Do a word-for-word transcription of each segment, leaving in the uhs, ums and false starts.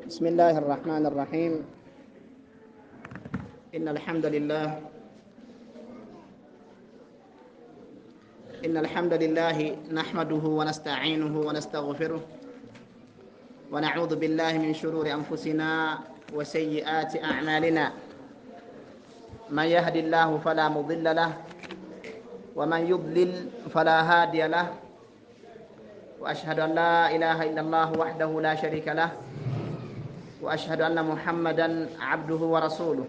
بسم الله الرحمن الرحيم. إن الحمد لله إن الحمد لله نحمده ونستعينه ونستغفره ونعوذ بالله من شرور أنفسنا وسيئات أعمالنا. من يهد الله فلا مضل له ومن يضلل فلا هادي له، وأشهد أن لا إله إلا الله وحده لا شريك له، وأشهد أن محمدا عبده ورسوله.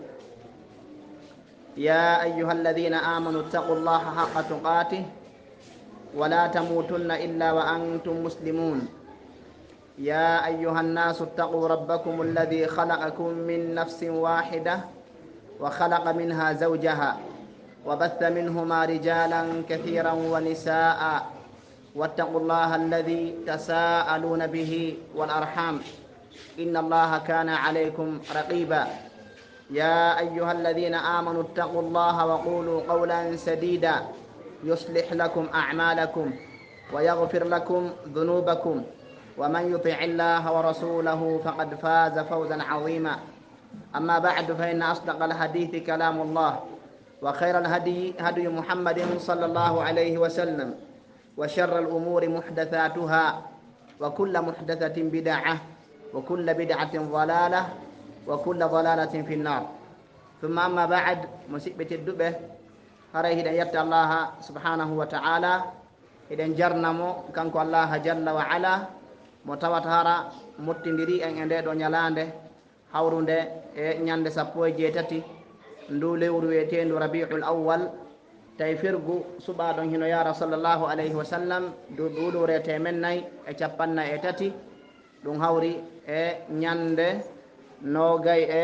يا أيها الذين آمنوا اتقوا الله حق تقاته ولا تموتن إلا وأنتم مسلمون. يا أيها الناس اتقوا ربكم الذي خلقكم من نفس واحدة وخلق منها زوجها وبث منهما رجالا كثيرا ونساء، واتقوا الله الذي تساءلون به والأرحام إن الله كان عليكم رقيبا. يا أيها الذين آمنوا اتقوا الله وقولوا قولا سديدا يصلح لكم أعمالكم ويغفر لكم ذنوبكم، ومن يطع الله ورسوله فقد فاز فوزا عظيما. أما بعد، فإن أصدق الحديث كلام الله، وخير الهدي هدي محمد صلى الله عليه وسلم، وشر الأمور محدثاتها، وكل محدثة بدعة، وكل بدعة ضلالة، وكل ضلالة في النار. ثم أما بعد، مسيبة الدبه هريه إذن يبت الله سبحانه وتعالى إذن جرنمو كانكو الله جل وعلا متوات هرا متندري أن يندي دو نيالانده hawrunde e ñande sappo e jeetati ndu lewru wiyetendu rabiul awwal tawi firgu suɓaɗon hino yara sallllahu alayhi wa sallam du ɗuɗurete men nayyi e capanna e tati, ɗum hawri e ñande nogay e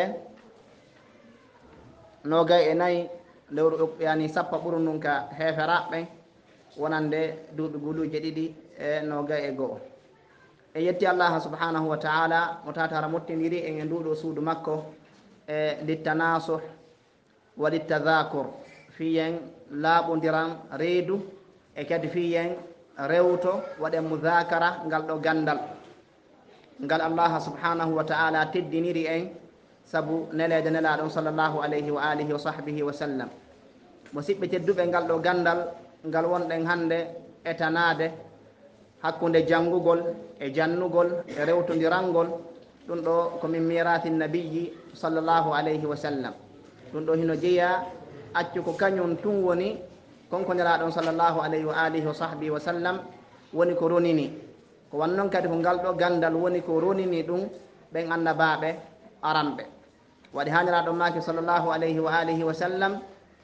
nogay e nayyi lewru yani sappa ɓuru ndun ka heferaɓe wonande duuɓi guluje ɗiɗi e nogay e go'o. e yetti allah subhanahu wa ta'ala mo tatara mottidiri en e nduɗo suudu makko e littanasuh wa littadakur, fiyen laaɓodiran reedu e kadi fiyen rewto waɗen mudakara ngal ɗo gandal ngal allah subhanahu wa ta'ala teddiniri en saabu nelede nelaɗon sallllahu alayhi wa alihi wa sahbihi wa sallam. mo siɓɓe tedduɓe ngal ɗo gandal ngal wonɗen hande etanade hakkunde janngugol e jannugol e rewtodirangol, ɗum ɗo komin mirati nabiyi sallllahu alayhi wa sallam. ɗum ɗo hino jeeya accu ko kañum tun woni konkoniraɗon sallllahu alayhi wa alihi wa sahbihi wa sallam woni ko ronini ko wannon kadi ko ngal ɗo gandal woni ko ronini ɗum ɓen annabaɓe aranɓe. waɗi haniraɗon maki sallllahu alayhi wa alihi wa sallam: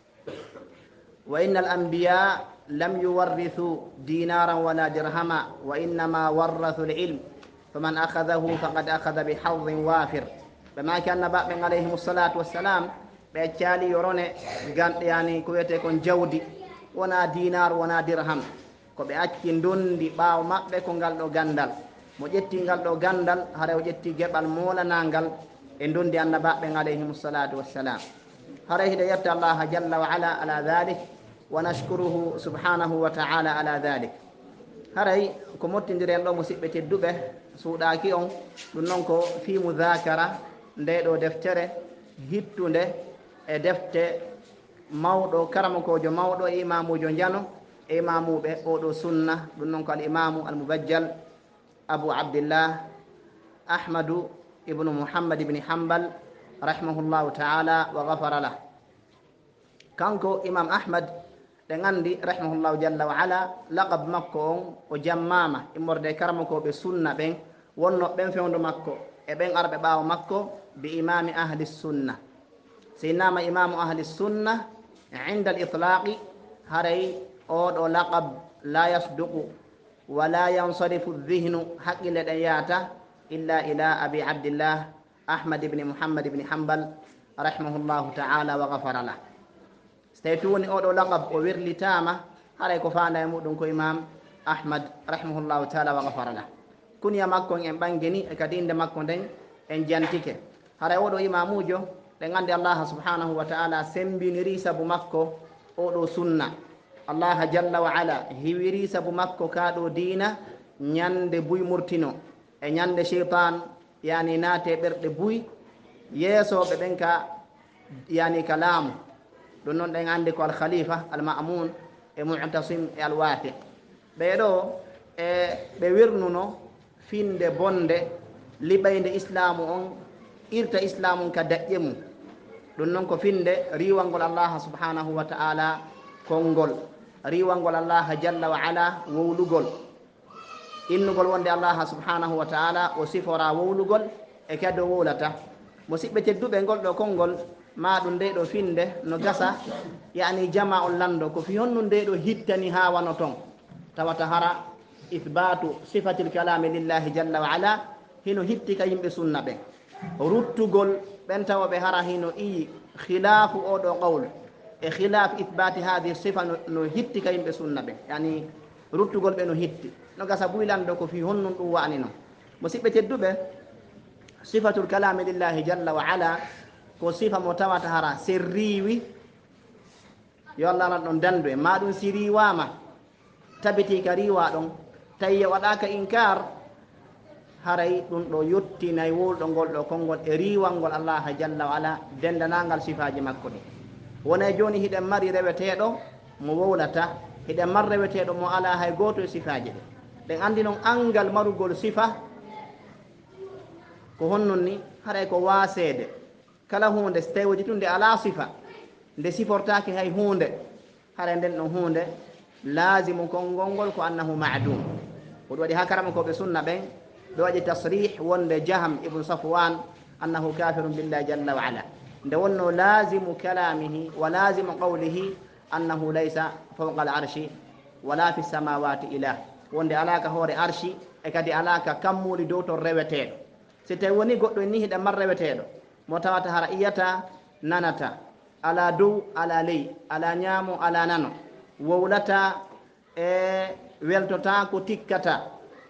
wa inna al anbiya lam yuwarrithu dinaran wala dirhama wa innama warrathu l-ilm faman akhadahu faqad akhadha bi hadhin wafir. ɓe maki annabaɓe alayhim salatu wassalam ɓe caali yorone ganɗe yani ko wiyete kon jawdi, wona dinar wona dirham, ko ɓe acci dondi ɓaawo maɓɓe ko ngal ɗo gandal. mo ƴetti ngal ɗo gandal hara o ƴetti geɓal molanangal e dondi annabaɓe alayhim salatu wassalam. hara hiɗe yetta allah jalla wa ala ala dhalik wa nashkuruhu subhanahu wa ta'ala ala dhalik. haray ko mottidiren ɗo musidɓe tedduɓe suuɗaki on ɗum noon ko fi mudakara nde ɗo deftere hittunde e defte mawɗo karamokojo mawɗo e imamujo jano e imamuɓe oɗo sunna, ɗum noon ko al imamu al mubajjal abu abdillah ahmadu ibnu muhammad ibni hambal rahimahullahu ta'ala wa ghafara lah. kanko imam ahmad ɗe gandi rahimahullahu jalla wa ala laqab makko on o jammama immorde karamokoɓe sunna ɓen wonno ɓen fewndo makko e ɓen arɓe ɓaawo makko bi imami ahli sunna. so innama imamu ahli sunna inda al itlaqi, haray oɗo laqab la yasduqu wala yansarifu dhihnu, haqqille ɗen yata illa ila abi abdillah ahmad ibni muhammad ibni hambal rahimahullahu ta'ala wa ghafara lah. so tawi tu woni oɗo laqab o wirlitama haray ko fanda e muɗum ko imam ahmad rahimahullahu taala wa ghafara lah. kunya makko en ɓangeni e kadi inde makko nden en jantike. haray oɗo imamujo ɓe gandi allah subhanahu wa ta'ala sembiniri sabu makko oɗo sunna. allah jalla wa ala hiwiri sabu makko kaɗo dina ñande buy murtino e ñande cheytan yani naate ɓerɗe buy yeesoɓe ɓen ka yani ka laamu ɗum noon ɗen anndi ko alkhalifa almamoun e mutasim e alwafi ɓeeɗo e ɓe wirnuno finde bonde liɓayde islamu on irta islamu ka daƴƴe mum ɗum noon ko finde riwalngol allah subhanahu wa ta'ala konngol riwalngol allah jalla wa ala wowlugol innugol wonde allah subhanahu wa ta'ala o sifora wowlugol e kadi o wowlata musidɓe tedduɓe ngol ɗo konngol ma ɗum nde ɗo finde no gasa yani jama on lando ko fi honno nde ɗo hittani ha wano ton tawata hara ithbatu sifatil kalami lillahi jalla wa ala hino hitti ka yimɓe sunna ɓen ruttugol ɓen tawa ɓe hara hino iyi khilafu oɗo qawl e khilaf ithbati hadi sifa no hitti ka yimɓe sunna ɓen yani ruttugol ɓe no hitti no gasa ɓuylando ko fi honnum ɗum wani noon musidɓe tedduɓe sifatul kalami lillahi jalla wa ala ko sifa mo tawata hara se riiwi yo allah alan ɗon dandu e ma ɗum si riwama tabiti ka riwa ɗon tawi waɗaka inkar haray ɗum ɗo yettinayi wowlɗo ngol ɗo konngol e riwal ngol allah jalla wa ala dendanagal sifaji makko ɗi wona joni hiɗen mari reweteɗo mo wowlata hiɗen mar reweteɗo mo ala hay goto e sifaji ɗe ɗen andi noon angal marugol sifa ko honnon ni haray ko wasede kala hunde so tawi woji tun nde ala sifa nde sifortaki hay hunde haray nden ɗon hunde lasimu konngol ngol ko annahu madum ko ɗum waɗi ha karama koɓe sunna ɓen ɓe waɗi tasrih wonde jaham ibnu safwan annahu kafirum billahi jalla wa ala nde wonno lasimu kalamihi wa lasimu qawlihi annahu laysa fawqa al arshi wala fi samawati ilah wonde alaka hoore arshi e kadi alaka kammuli dow ton reweteɗo si tawi woni goɗɗo ni hiɗa mar reweteɗo mo tawata hara iyata nanata ala dow ala ley ala ñaamo ala nano wowlata e weltota ko tikkata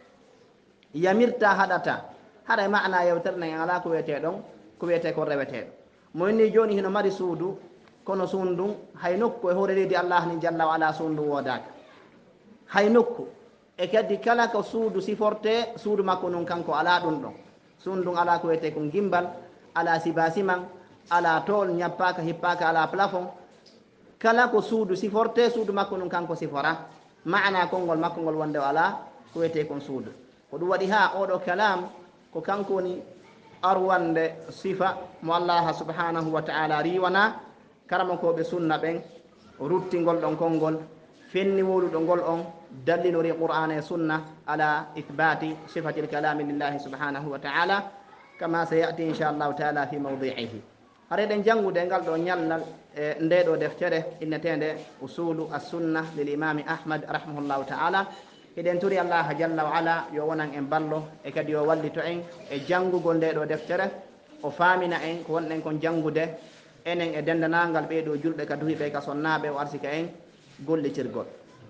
yamirta haɗata haɗa mana yewtere nen ala ko wiyete ɗon ko wiyete ko reweteɗo mo inni joni hino mari suudu kono suudu ndun hay nokku e hoore leydi allah ni jalla wa ala suudu wodaka hay nokku e kadi kala ko suudu siforte suudu makko nun kanko ala ɗum ɗon suudu ndun ala ko wiyete ko gimbal ala sibasiman ala tool ñappaka hippaka ala plafond kala ko suudu siforte suudu makko nun kanko sifora mana konngol makko ngol wonde o ala ko wiyete kon suudu ko ɗum waɗi ha oɗo kalam ko kanko woni arwande sifa mo allah subhanahu wa ta'ala riwana karama koɓe sunna ɓen ruttingol ɗon konngol fenni woluɗo ngol on dallilori qur'ana e sunna ala ithbati sifati lkalami lillahi subhanahu wa ta'ala kama sayati inchallahu taala fi mawdiihi hareɗen janngude ngal ɗo ñallal e ndeɗo deftere innetede usulu assunna lil imami ahmad rahimahullahu taala eɗen turi allah jalla wa ala yo wonan en ballo e kadi yo wallito en e janngugol ndeɗo deftere o faamina en ko wonɗen kon janngude enen e dendanalngal ɓeeɗo julɓe ka duhi ɓe ka sonnaɓe o arsika en gollitirgol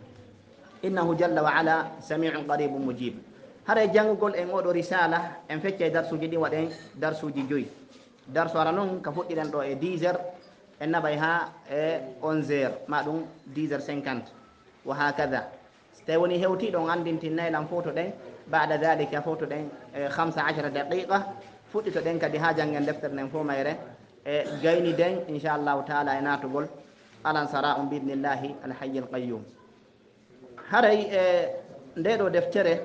innahu jalla wa ala samiun qaribu mujib hara janngugol en oɗo risala en fecca e darsuji ɗi waɗen darsuji joyi darsu ara noon ka fuɗɗiɗen ɗo e dix heures en naɓay ha e onze heures ma ɗum dix heures cinquante wa hakada so tawi woni hewtiɗon andintinnaylan foto ɗen bada dalika foto ɗen e hamsa achara daqiqa fuɗɗito ɗen kadi ha janggen deftere nden fo mayre e gayni den inchallahu taala e natugol alan sara um biidnillahi alhayy alqayyum haray e ndeɗo deftere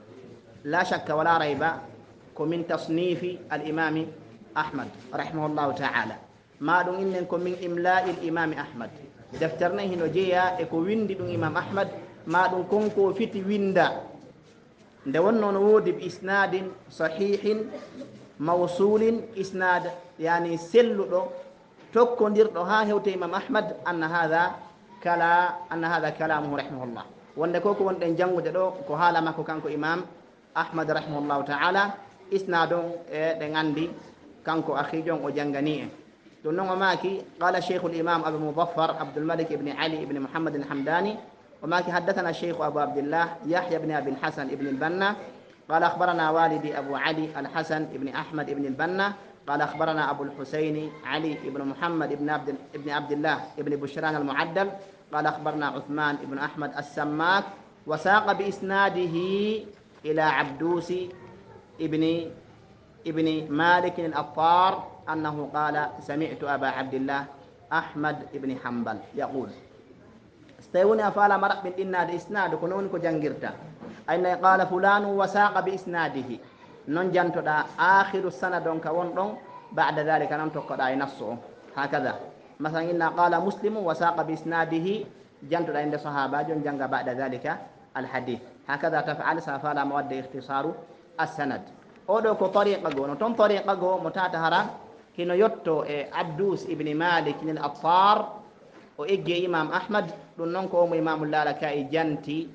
la shakka wala rayba ko min tasnifi alimami ahmad rahimahullahu taala ma ɗum innen ko min imla'i l'imami ahmad deftere nen hino jeeya e ko windi ɗum imam ahmad ma ɗum konko fiti winda nde wonno no woodi bi isnadin sahihin mawsulin isnad yani selluɗo tokkodirɗo ha hewte imam ahmad anna hada kala anna hada kalamuhu rahimahullah wonde ko ko wonɗen janngude ɗo ko haala makko kanko imam ahmad rahimahullahu taala isnad on e ɗen andi kanko akhijon o janngani en ɗum noon o maaki qala cheikhu l'imam abou mudaffar abdoulmalik ibni ali ibni mouhammad alhamdani وماكي حدثنا الشيخ أبو عبد الله يحيى بن أبي الحسن ابن البنا قال أخبرنا والدي أبو علي الحسن ابن أحمد ابن البنا قال أخبرنا أبو الحسين علي ابن محمد ابن عبد ابن عبد الله ابن بشران المعدل قال أخبرنا عثمان ابن أحمد السماك وساق بإسناده إلى عبدوس ابن ابن مالك الأطار أنه قال سمعت أبا عبد الله أحمد بن حنبل يقول استيوني أفعل مرق من إناد إسناد كنون كجنجرتا أين قال فلان وساق بإسناده ننجنت دا آخر السنة دون كون دون بعد ذلك ننتق دا نصه هكذا مثلا إن قال مسلم وساق بإسناده جنت دا عند صحابة جنجا بعد ذلك الحديث هكذا تفعل سافال مود اختصار السند أودو كو طريقة جو نتون طريقة جو متاتهرا كنو يوتو عبدوس ابن مالك الأطار وإجي إمام أحمد دونكو إمام الله لكاي جنتي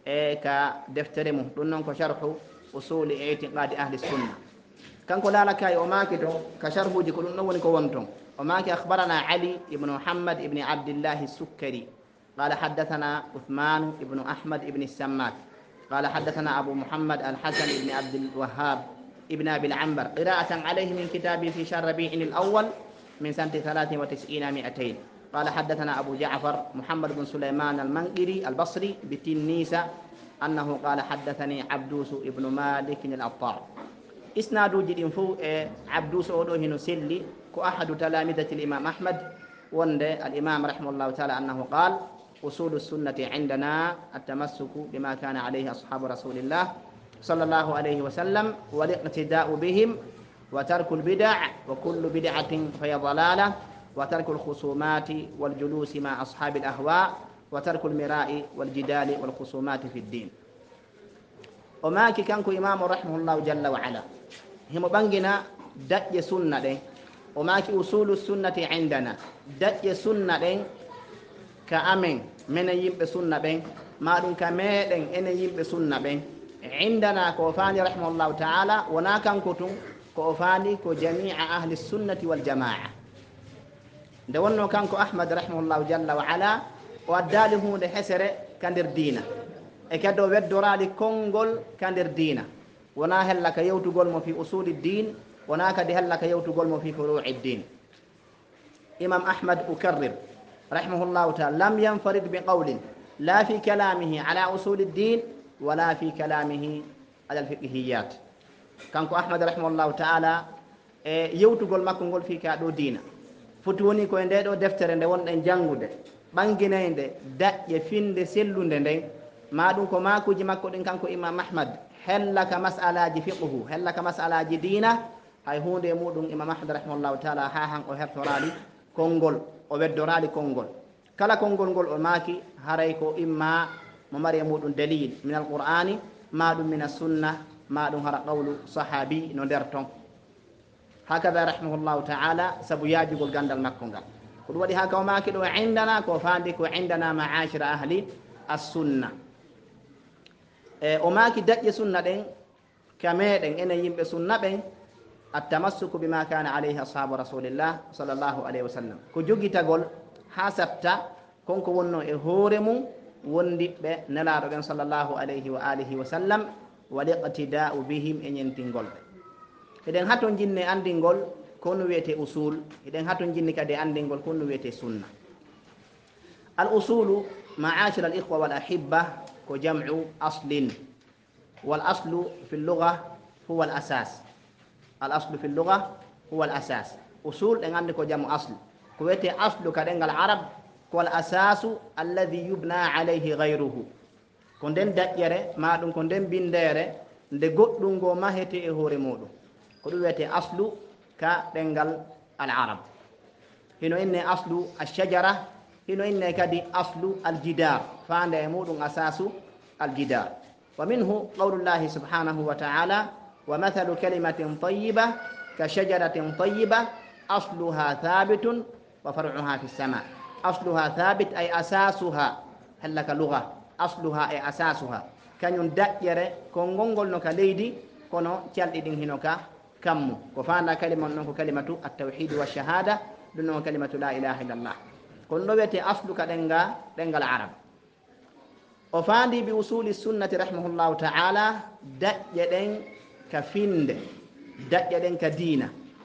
كدفترمه دونكو شرح أصول اعتقاد أهل السنة كان كلا لكاي وماكتو كشرح جكل نونكو وانتم وماك أخبرنا علي بن محمد بن عبد الله السكري قال حدثنا عثمان بن أحمد بن السماك قال حدثنا أبو محمد الحسن بن عبد الوهاب ابن أبي العنبر قراءة عليه من كتابه في شهر ربيع الأول من سنة ثلاث وتسعين مئتين قال حدثنا أبو جعفر محمد بن سليمان المنقري البصري بتنيسة أنه قال حدثني عبدوس ابن مالك الأطار إسناد جد فو عبدوس أودوهن سلي كو أحد تلامذة الإمام أحمد وند الإمام رحمه الله تعالى أنه قال أصول السنة عندنا التمسك بما كان عليه أصحاب رسول الله صلى الله عليه وسلم والاقتداء بهم وترك البدع وكل بدعة فهي ضلالة وترك الخصومات والجلوس مع أصحاب الأهواء وترك المراء والجدال والخصومات في الدين وماكي كانكو إمام رحمه الله جل وعلا هم بانجنا دج سنة دي وماكي أصول السنة عندنا دج سنة دي كأمن من يب سنة بين ما دون كمين إن يب سنة بين عندنا كوفاني رحمه الله تعالى وناكن كتم كوفاني كجميع أهل السنة والجماعة دونو كانكو أحمد رحمه الله جل وعلا وأداله لحسر كندر دينا إكادو ودورا لكونغول كندر دينا وناهل لك يوتو قولمو في أصول الدين وناكد هل لك يوتو قولمو في فروع الدين إمام أحمد أكرر رحمه الله تعالى لم ينفرد بقول لا في كلامه على أصول الدين ولا في كلامه على الفقهيات كانكو أحمد رحمه الله تعالى يوتو قول ما كنقول في كادو دينا فتوني كو اندي دو دفتر اندي وون دن جانغودي بانغينايندي داجي فيندي سيلوندي ندي ما دون كو ماكو جي ماكو دين كانكو امام احمد هلك مساله فقه هلك مساله دينا hay hunde mudum imam ahmad rahimahullahu taala ha han o hertorali kongol o weddorali kongol kala kongol ngol o maaki haray ko imma mo mari mudum dalil min alqur'ani ma dum min as-sunnah ma dum hara qawlu sahabi no der ton هكذا رحمه الله تعالى سبياجي قول قندل مكونغا قل ودي هكا وما كدو عندنا كوفاندك وعندنا معاشر أهل السنة إيه وما كدت سنة دين كميدين إن يمب سنة دين التمسك بما كان عليه أصحاب رسول الله صلى الله عليه وسلم كجوجي تقول حسبتا كونكو ونو إهورمو وندي نلا صلى الله عليه وآله وسلم والاقتداء بهم إن ينتنقل eden haton jinne andingol kono wiyete usul eden haton jinni kade andingol kono wiyete sunna al usulu ma'ashir al ikhwa wal ahibba ko jam'u aslin wal aslu fi al lugha huwa al asas al aslu fi al lugha huwa al asas usul en andi ko jamu asl ko wiyete aslu kade ngal arab ko al asasu alladhi yubna alayhi ghayruhu ko den dajjere ma dum ko den bindere nde goddum go mahete e hore modum ko ɗum wiyete aslu ka ɗengal al arab hino inne aslu alshajara hino inne kadi aslu aljidar fande e muɗum asasu aljidar wa minhu qawlullahi subhanahu wa ta'ala wa mathalu kalimatin tayyiba ka shajaratin tayyiba asluha thabitun wa far'uha fi sama asluha thabit ay asasuha hallaka lugha asluha ay asasuha kañum daƴƴere ko ngolngol no ka leydi kono calɗiɗin hino ka كم وفانا كلمة نكو كلمة التوحيد والشهادة دونه كلمة لا إله إلا الله كن نبيتي أصلك دنجا دنجا العرب وفاندي بوصول السنة رحمه الله تعالى دجدن كفند دجدن كدينة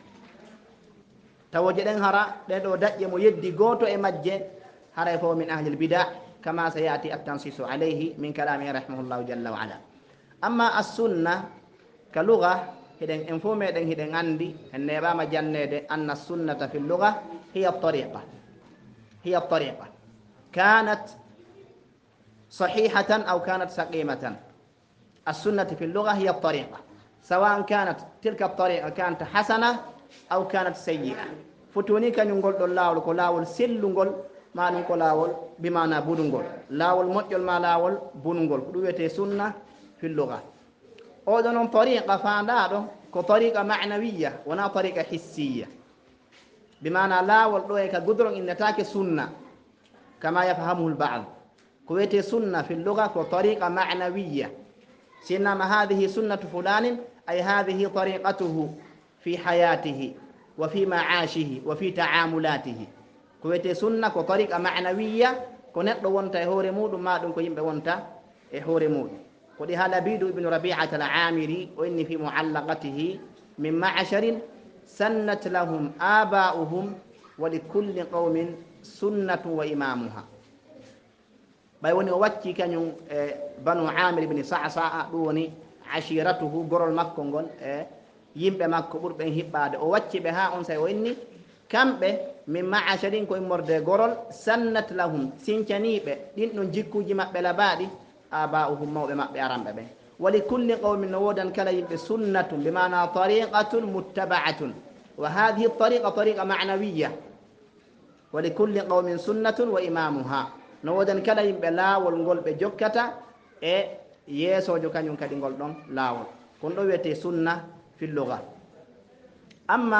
توجدن هرا دو دج مو يدي غوتو e majje haray fo min ahli البدع كما سيأتي التنصيص عليه من كلامه رحمه الله جل وعلا أما السنة كلغة هدن انفومي دن هدن عندي النبا ما جنة أن السنة في اللغة هي الطريقة هي الطريقة كانت صحيحة أو كانت سقيمة. السنة في اللغة هي الطريقة سواء كانت تلك الطريقة كانت حسنة أو كانت سيئة. فتوني كان يقول لاول كلاول سلنقول ما نقول لاول بمعنى بونقول لاول مجل ما لاول بونقول كدوية سنة في اللغة. أودن طريقة فاندارو كطريقة معنوية ونا طريقة حسية بمعنى لاول دوية كقدر إن تاك سنة كما يفهمه البعض. كويتي سنة في اللغة كطريقة معنوية سينما هذه سنة فلان أي هذه طريقته في حياته وفي معاشه وفي تعاملاته. كويتي سنة كطريقة معنوية كنت وانت هوري مود ما دون كيم وانت هوري مود. قد هذا بيدو ابن ربيعة العامري وإني في معلقته من معشر سنت لهم آباؤهم ولكل قوم سنة وإمامها. بايوني واتي كان بنو عامر بن صعصع دوني عشيرته غرول مكو غون يمبه مكو بور بن هباد او واتي بها اون سي ويني kambe min ma'asharin ko morde gorol sannat lahum sincanibe din non jikkuji mabbe labadi aba'uhum mawbe mabbe arambe be wali kulli qawmin wodan kala yimbe sunnatun bimana tariqatun muttaba'atun wa hadhihi at-tariqa tariqa ma'nawiyya wali kulli qawmin sunnatun wa imamuha no wodan kala yimbe lawol ngol be jokkata e yesojo kanyum kadi ngol don lawol kon do wete sunna fil lugha. amma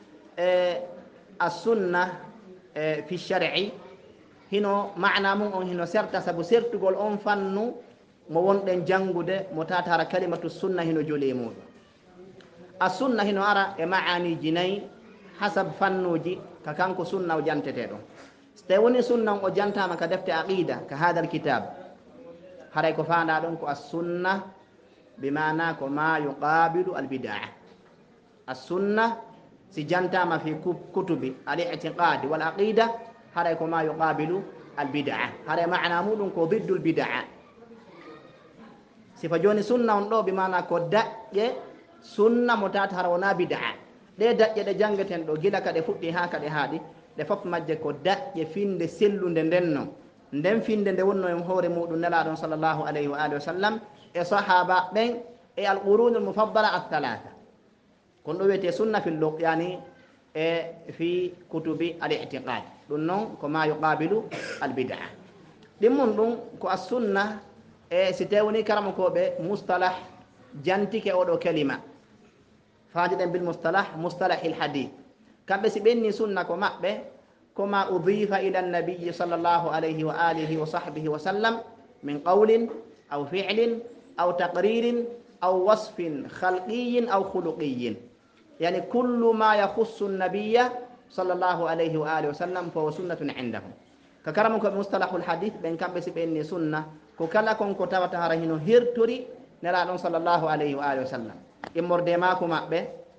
السنة في الشرع هنا معنى من هنا سرت سبو سرت قول أن فنو موون دن جانغود متاتار كلمة السنة هنا جوليمو. السنة هنا أرى معاني جناي حسب فنوجي ككانكو سنة وجانتتيرو استوني سنة وجانتا ما كدفت عقيدة كهذا الكتاب هرايكو فانا دونكو السنة بمعنى ما يقابل البدع. السنة سجنتا ما في كتب الاعتقاد والعقيدة هذا ما يقابل البدعة. هذا معنى مولن ضد البدعة. سفجوني سنة ونلو بمعنى كدا سنة متاتها ونا بدعة ده دا يدا جانغتين دو جيلا كده فوتي هاكا ده هادي ده فوق مجة كدا يفين ده سلو دندنو ندم فين دند ونو يمهور مودو نلا صلى الله عليه وآله وسلم الصحابة بين القرون المفضلة الثلاثة كن ويتي سنة في اللغة يعني في كتب الاعتقاد دونون كما يقابل البدعة. دمون دون كو السنة ستوني كرمكو بمصطلح جانتك أو كلمة فاجدا بالمصطلح مصطلح الحديث كم بس بيني سنة كما به كما أضيف إلى النبي صلى الله عليه وآله وصحبه وسلم من قول أو فعل أو تقرير أو وصف خلقي أو خلقي يعني كل ما يخص النبي صلى الله عليه وآله وسلم فهو سنة عندهم. ككرمك مصطلح الحديث بين كم بس بيني سنة كلا كون كتابة هرهينو هيرتوري نرى صلى الله عليه وآله وسلم إمور دماكو مأبه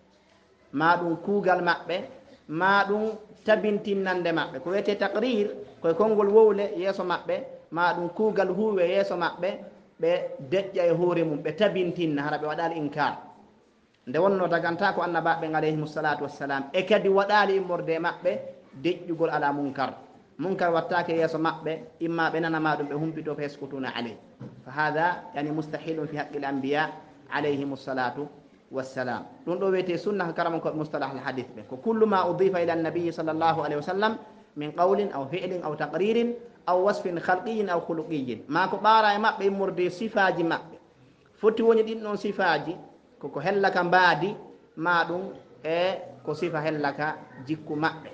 ما دون كوغل مأبه ما دون تبنتين نند مأبه كويتي تقرير كوي كونغول وولي يسو مأبه ما دون كوغل هو يسو مأبه be dejja e hoore mum be tabintin hara be wadali inkar nde wonno daganta ko annabaɓe alayhimu salatu wassalam e kadi waɗali immorde maɓɓe deƴƴugol ala munkar munkar wattake yeeso maɓɓe imma ɓe nanama ɗum ɓe humpito fa yaskutuna aleyh fa hada yani mustahilun fi haqqi l anbiya alayhimu salatu wassalam. ɗum ɗo wiyete sunna karama ko mustalah al hadith ɓe ko kullu ma udifa ila annabiyi sallllahu alayhi wa sallam min qawlin aw fi'lin aw taqririn aw wasfin khalqiyin aw khuluqiyin ma ko ɓaara e maɓɓe immorde sifaji maɓɓe foti woni ɗin ɗon sifaji koko hellaka mbaadi ma ɗum e ko sifa hellaka jikku maɓɓe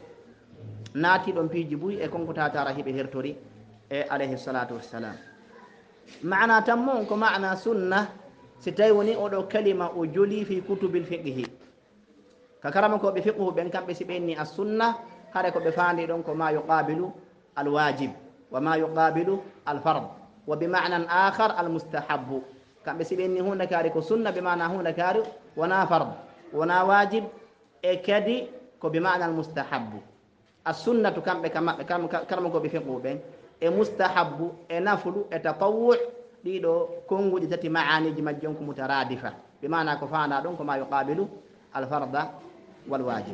naati ɗon piiji buy e konko tatara hiɓe hertori e alayhi salatu wassalam. maana tan mon ko maana sunna si tawi woni oɗo kalima o joli fi kutubil fiqhi ka karama koɓe fiqhu ɓen kamɓe si ɓenni as sunna hare koɓe faandi ɗon ko ma yuqabilu alwajib wa ma yuqabilu alfard wa bima'nan akhar almustahabu kamɓe si ɓenni hunde kaari ko sunna bimana hunde kaari wona fard wona wajib e kadi ko bima'na almustahabu. assunnatu kamɓe ka maɓɓe karama koɓe fiqhu ɓen e mustahabu e naflu e tatawwu ɗiɗo konnguɗi tati ma'aniji majjon ko mutaradifa بمعنى كفانا دون كما يقابل الفرض والواجب.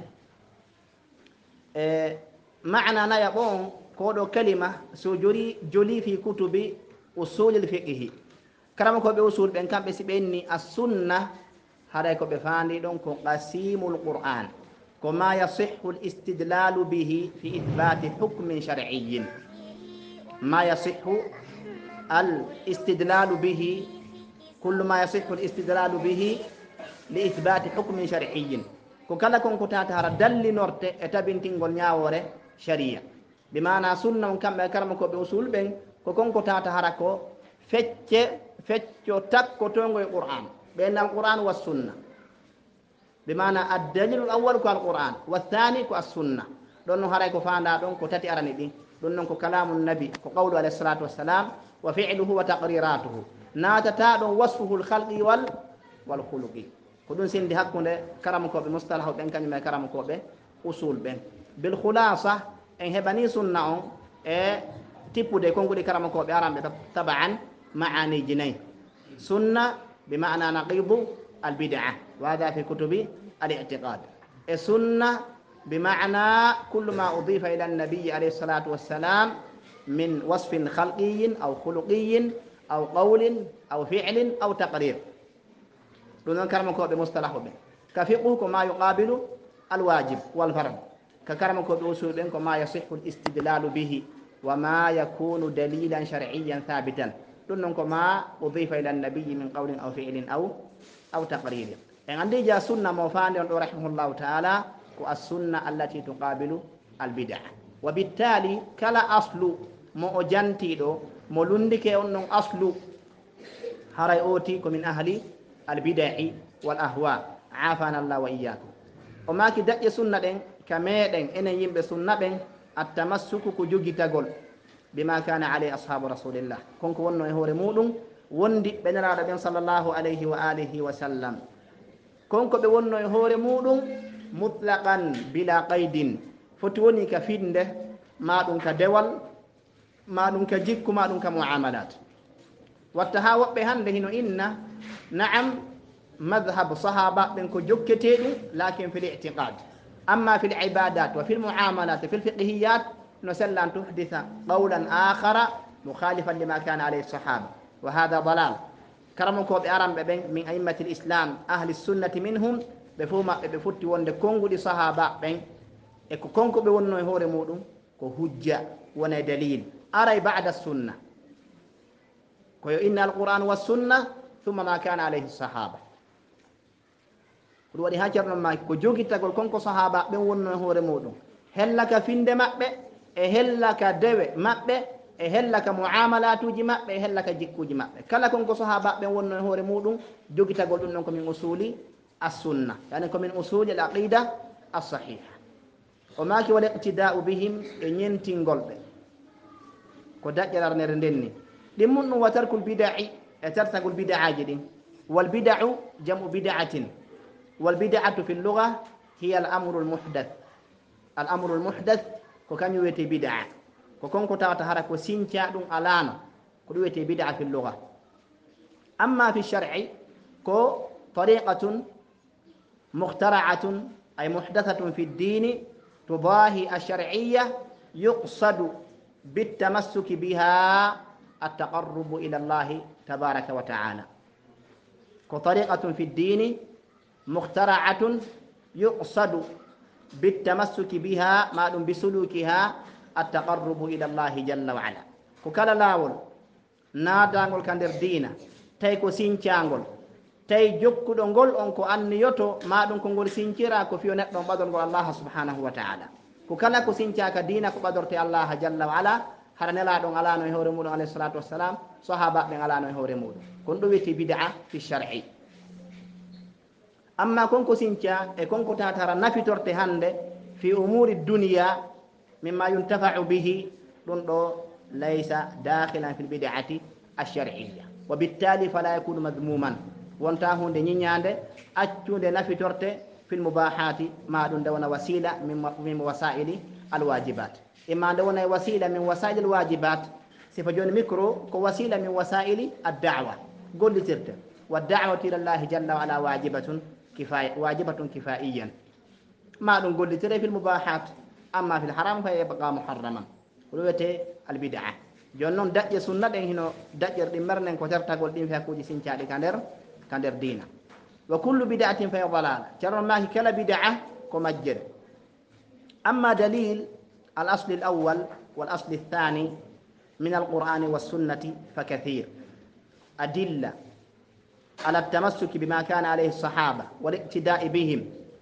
إيه معنى نيبون كودو كلمة سجري جلي في كتب أصول الفقه كرامكو بأصول بين كم بسبيني السنة هذا يكو بفاندي دون قسيم القرآن كما يصح الاستدلال به في إثبات حكم شرعي. ما يصح الاستدلال به كل ما يصح الاستدلال به لإثبات حكم شرعي كلا كون كتاتها دل نورت اتابنتين غول نياوري شريعه بمعنى سنه كم كرمكو بأصول بين كون كتاتها كو فecce fecco takko tongo e qur'an بين القرآن والسنة بمعنى الدليل الأول كو القرآن والثاني كو السنة دون هراي كو فاندا دون كو تاتي اراني دي دون كو كلام النبي كو قول عليه الصلاة والسلام وفعله وتقريراته ناتتا دون وصفه الخلق وال والخلق كدون سين دي حكونde كرامكو بمصطلح بين كاني ما كرامكو به أصول بين بالخلاصة ان هبني سنة اون e tippude kongude كرامكو be arambe taban معاني جنين سنة بمعنى نقيض البدعة وهذا في كتب الاعتقاد. السنة بمعنى كل ما أضيف إلى النبي عليه الصلاة والسلام من وصف خلقي أو خلقي أو قول أو فعل أو تقرير دون كرمكو بمصطلح به كفقه كما يقابل الواجب والفرض ككرمكو بأصول كما يصح الاستدلال به وما يكون دليلا شرعيا ثابتا دون كما أضيف إلى النبي من قول أو فعل أو أو تقرير. يعني عندي جاء سنة موفان رحمه الله تعالى والسنة التي تقابل البدع وبالتالي كلا أصل مؤجنتي دو مولندك أنه أصل هراي أوتي من أهل البدع والأهواء عافانا الله وإياكم. وما كده سنة دين كما دين إن يمب سنة دين التمسك كجوجي تقول بما كان عليه أصحاب رسول الله كونك ونو يهور مودم وندي بين رادبين صلى الله عليه وآله وسلم كونك بونو يهور مودم مطلقا بلا قيد فتوني كفينده ما دون كدول ما دون كجيك ما دون كمعاملات والتهاوب بهنده إن نعم مذهب صحابة من كجوكتين لكن في الاعتقاد. أما في العبادات وفي المعاملات في الفقهيات نسل أن تحدث قولا آخر مخالفا لما كان عليه الصحابة وهذا ضلال. كرمكم بأرم من أئمة الإسلام أهل السنة منهم بفوما بفوت وند كونغو دي صحابة بين إكو كونغو بونو يهور مودum كو حجة ونا دليل أري بعد السنة كو إن القرآن والسنة ثم ما كان عليه الصحابة ودي هاجرنا ما كو جوغي تاغول كونكو صحابة بين wonno يهور مودum hellaka finde mabbe e hellaka dewe mabbe e hellaka muamalatuji mabbe e hellaka jikkuji mabbe kala konko sahaba be wonno hore mudum jogitagol dum non ko min usuli as-sunna yani ko min usuli al-aqida as-sahiha o maki wal iqtida'u bihim e nyentingol be ko dajjalar nere denni dimmun wa tarkul bid'i e tartagul bid'aji din wal bid'u jam'u bid'atin wal bid'atu fi al-lugha hiya al-amru al-muhdath al-amru al-muhdath ko kanyu wete bid'a ko konko tawata hara ko sinca dum alano ko du wete bid'a fi al-lugha. amma fi shar'i ko tariqatun mukhtara'atun ay muhdathatun fi ad-din tudahi ash-shar'iyyah yuqsadu bit-tamassuki biha at-taqarrub ila Allah tabaraka wa ta'ala. ko tariqatun fi ad-din mukhtara'atun yuqsadu بالتمسك بها ما دون بسلوكها التقرب إلى الله جل وعلا. كلا لاول نادانغول كاندر دينا تاي كو سينچانغول تاي جوكو دونغول اونكو انيوتو ما دون كونغول سينچيرا كو فيو نيت دون بدونغول الله سبحانه وتعالى. كلا كو سينچاكا دينا كو بدورتي الله جل وعلا harnela don ala no hore mudum alayhi salatu wassalam sahaba be ala no hore mudum kon do weti bid'a fi shar'i. amma konko sinca e konko tatara nafitorte hande fi umuri dunya mimma yuntafa'u bihi dun do laysa dakhilan fil bid'ati ash-shar'iyya wa bittali fala yakunu madhmuman wonta hunde nyinyande accude nafitorte fil mubahati ma dun dawna wasila min wasaili alwajibat imma dawna wasila min wasaili alwajibat sifa joni micro ko wasila min wasaili ad-da'wa gollitirte والدعوة إلى الله جل وعلا واجبة كفاية واجبة كفائيا ما نقول لتري في المباحات أما في الحرام فيبقى محرما ولوتي البدعة جنون دجة سنة هنا دجة دمرنا كتر تقول دين فيها كودي سنتي كندر كندر دينا وكل بدعة فهي ضلالة شر ما هي كلا بدعة كمجد أما دليل الأصل الأول والأصل الثاني من القرآن والسنة فكثير أدلة على التمسك بما كان عليه الصحابة والاقتداء بهم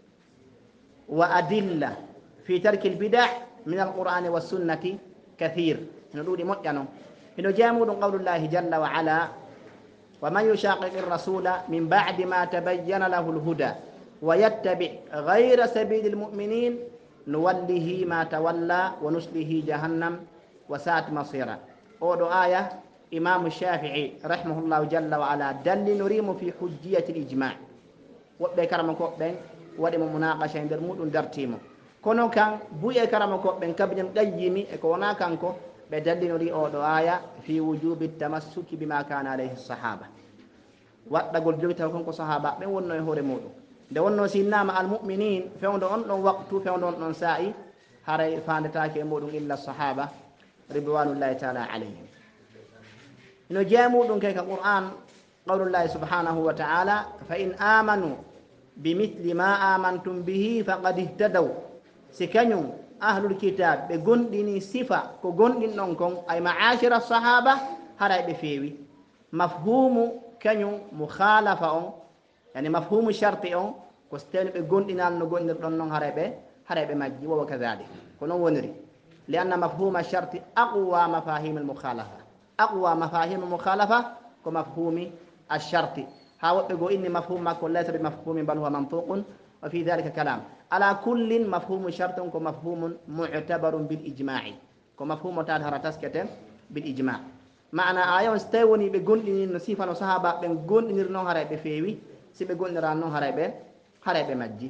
وأدلة في ترك البدع من القرآن والسنة كثير نقول مؤمن إنه جامد قول الله جل وعلا ومن يشاقق الرسول من بعد ما تبين له الهدى ويتبع غير سبيل المؤمنين نوله ما تولى ونسله جهنم وساءت مصيرا أو آية إمام الشافعي رحمه الله جل وعلا دل نريم في حجية الإجماع وبي كرمكو بين ودي مناقشه nder mudum dartimo kono kan buye karamako ben kabjam dajjimi e ko wana kanko be dallinori o do aya fi wujubi tamassuki bima kana alayhi sahaba waddagol jogi taw konko sahaba ben wonno e hore mudum de wonno sinnama al mu'minin fewndo on don waqtu fewndo on don sa'i haray fandataake e mudum illa sahaba ridwanullahi ta'ala alayhim ino jamudum kay ka qur'an qawlullahi subhanahu wa ta'ala fa in amanu بمثل ما آمنتم به فقد اهتدوا سكنوا أهل الكتاب بغندني صفة كغندن نونكم أي معاشر الصحابة هراي بفيوي مفهوم كنيو مخالفة يعني مفهوم الشرط أون كستين بغندنا نغندن نون هراي به هراي بمجي وكذلك كنو ونري لأن مفهوم الشرط أقوى مفاهيم المخالفة أقوى مفاهيم المخالفة كمفهوم الشرط هاو بيقول إني مفهوم ما كل ليس بمفهوم بل هو منطوق وفي ذلك كلام على كل مفهوم شرط كمفهوم معتبر بالإجماع كمفهوم تظهر تسكت بالإجماع معنى آية استووني بيقول إني نصيفا وصحابة بيقول إني رنو هراي بفيوي سي بيقول إني رنو هراي بي هراي بمجي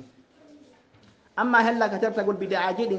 أما هلا كتب تقول بدعا جدين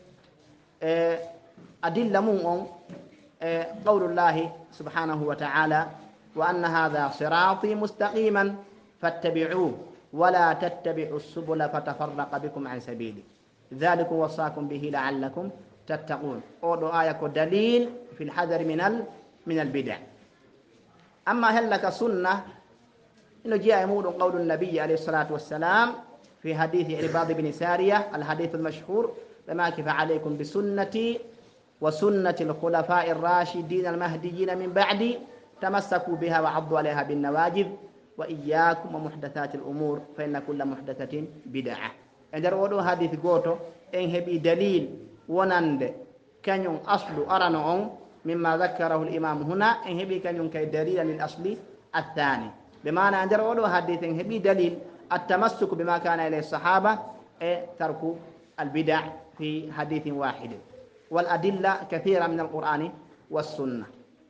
اه أدلة مؤمن اه قول الله سبحانه وتعالى وأن هذا صراطي مستقيما فاتبعوه ولا تتبعوا السبل فتفرق بكم عن سبيله ذلك وصاكم به لعلكم تتقون أو آية دليل في الحذر من من البدع أما هل لك سنة إنه جاء يمود قول النبي عليه الصلاة والسلام في حديث عباد بن سارية الحديث المشهور لما كيف عليكم بسنتي وسنة الخلفاء الراشدين المهديين من بعدي تمسكوا بها وعضوا عليها بالنواجذ وإياكم ومحدثات الأمور فإن كل محدثة بدعة عندما ودو حديث غوتو إن هبي دليل ونند كان أصل أرنون مما ذكره الإمام هنا إن هبي كان كي دليل للأصل الثاني بمعنى عندما ودو حديث إن هبي دليل التمسك بما كان إليه الصحابة ترك البدع في حديث واحد والأدلة كثيرة من القرآن والسنة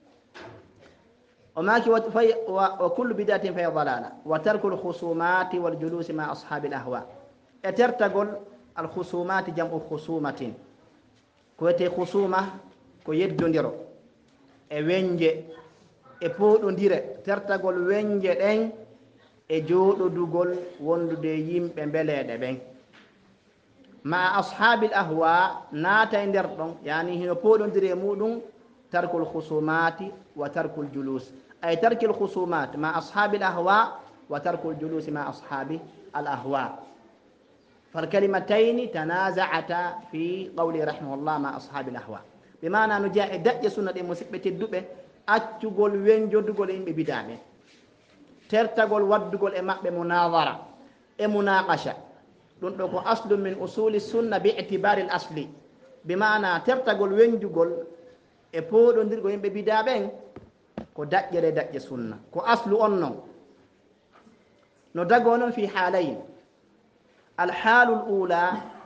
وماك وكل بدعة فهي ضلالة وترك الخصومات والجلوس مع أصحاب الأهواء اترتقل الخصومات جمع خصومة كويتي خصومة كو يدو نديرو e wenje e poɗodire tertagol wenje ɗen e jooɗodugol wondude yimɓe mbeleɗe ɓen ma ashabil ahwa naata e nder ɗon yani hino poɗodire e muɗum ترك الخصومات وترك الجلوس أي ترك الخصومات مع أصحاب الأهواء وترك الجلوس مع أصحاب الأهواء فالكلمتين تنازعتا في قول رحمه الله مع أصحاب الأهواء بمعنى أنه جاء دأي سنة المسيبة الدبة أتقول وين جدقول إن ببدامه ترتقول ودقول إماء بمناظرة مناقشة لنقول أصل من أصول السنة باعتبار الأصل بمعنى ترتقول وين جدقول e poɗodirgo yimɓe bida ɓen ko daƴƴere daƴƴe sunna ko aslu on non no dago noon fi halayn alhalu l ula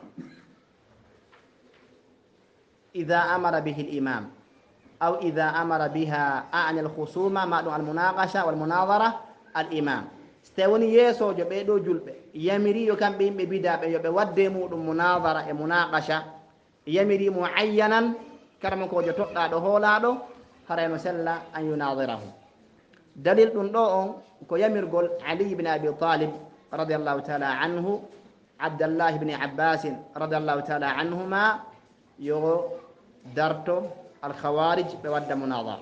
ida amara bihi l imam aw ida amara biha ani alhusuma ma ɗum almunaqasha walmunadara al imam so tawi woni yeesojo ɓeɗo julɓe yamiri yo kamɓe yimɓe bidaɓe yoɓe wadde muɗum munadara e munaqasha yamiri muayyanan karama kojo toɗɗaɗo hoolaɗo harayno sella an yunadirahu dalil ɗum ɗo on ko yamirgol ali ibne abi talib radiallahu taala anhu abdallahi ibne abbasin radiallahu taala anhuma yo darto alkhawarij ɓe wadda munadara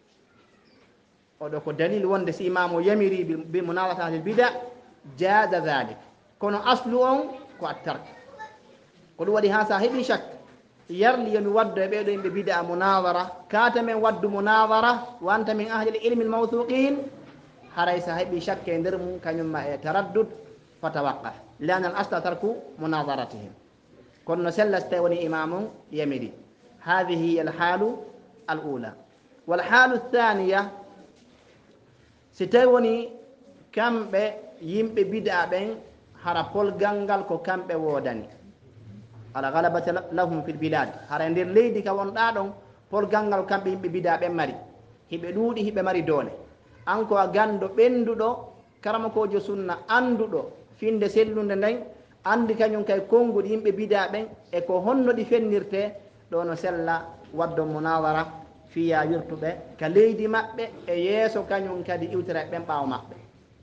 oɗo ko dalil wonde si imam o yamiri bi munadara ahli lbida jaza dhalik kono aslu on ko attark ko ɗum waɗi ha sa heeɓi chak yarli yomi waddo e ɓeɗo yimɓe bida munadara kata men waddu munadara wanta min ahli ilmi lmawthuqin haray sa heeɓi chakke e nder mum kañumma e taraddud fatawaqqaf lian al asla tarku munadaratihim kono no sella so tawi woni imam on yamiri hadihi hiya alhalu al ula walhalu thaniya si tawi woni kamɓe yimɓe bida ɓen hara polgal ngal ko kamɓe woodani ala galabata lahum fi lbilad hara nder leydi ka wonɗa ɗon polgal ngal kamɓe yimɓe bida ɓen mari hiɓe ɗuuɗi hiɓe mari doole an ko a ganndo ɓennduɗo karamakojo sunna annduɗo finde sellude nden anndi kañum kay konnguɗi yimɓe bida ɓen e ko honno ɗi fennirte ɗo no sella waddo munawara fiya wirtuɓe ka leydi maɓɓe e yeeso kañum kadi iwtira ɓen ɓaawo maɓɓe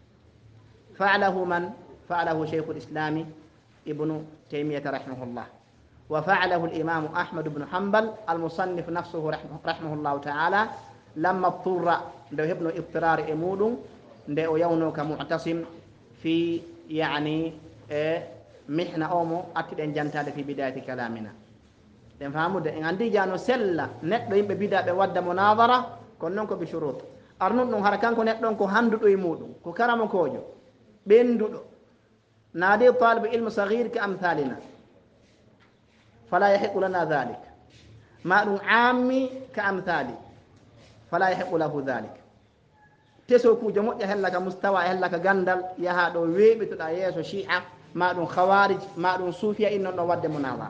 faalahu man faalahu cheikhu l'islami ibnu taymiyata rahimahullah wa faalahu limamu ahmadu bnu hambal almusannif nafsuhu rahimahullahu taala lamma turra nde o heɓno iftirare e muɗum nde o yawno ka mu'tasim fi yani e mihna omo attiɗen jantade fi bidayati kalamina ɗen famude en andi jano sella neɗɗo yimɓe bidaɓe wadda munadara kono noon ko bi shurut arnum ɗum hara kanko neɗɗon ko handuɗo e muɗum ko karama kojo ɓenduɗo naade talibu ilmu sahir ka amthalina fala yahiqu lana dhalik ma ɗum ammi ka amthali fala yahiqu lahu dhalik teso kujo moƴƴa hella ka mustawa hella ka gandal yaha ɗo weɓitoɗa yeeso shi'a ma ɗum khawarij ma ɗum sufiya in noon ɗo wadde munawara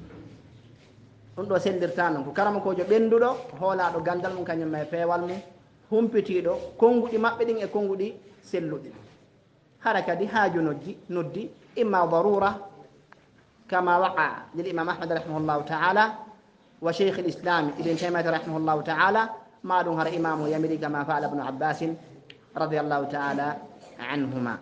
ɗum ɗo sellirta noon ko karama kojo ɓenduɗo hoolaɗo gandal mum kañum e peewal mum humpitiɗo konnguɗi maɓɓe ɗin e konnguɗi selluɗi hara kadi haaju noddi noddi imma darura kama waqa lil imam ahmad rahimahullahu taala wa cheikh l'islam ibn taymata rahimahullahu taala ma ɗum hara imamu yamiri kama faala ibnu abbasin radiallahu taala anhuma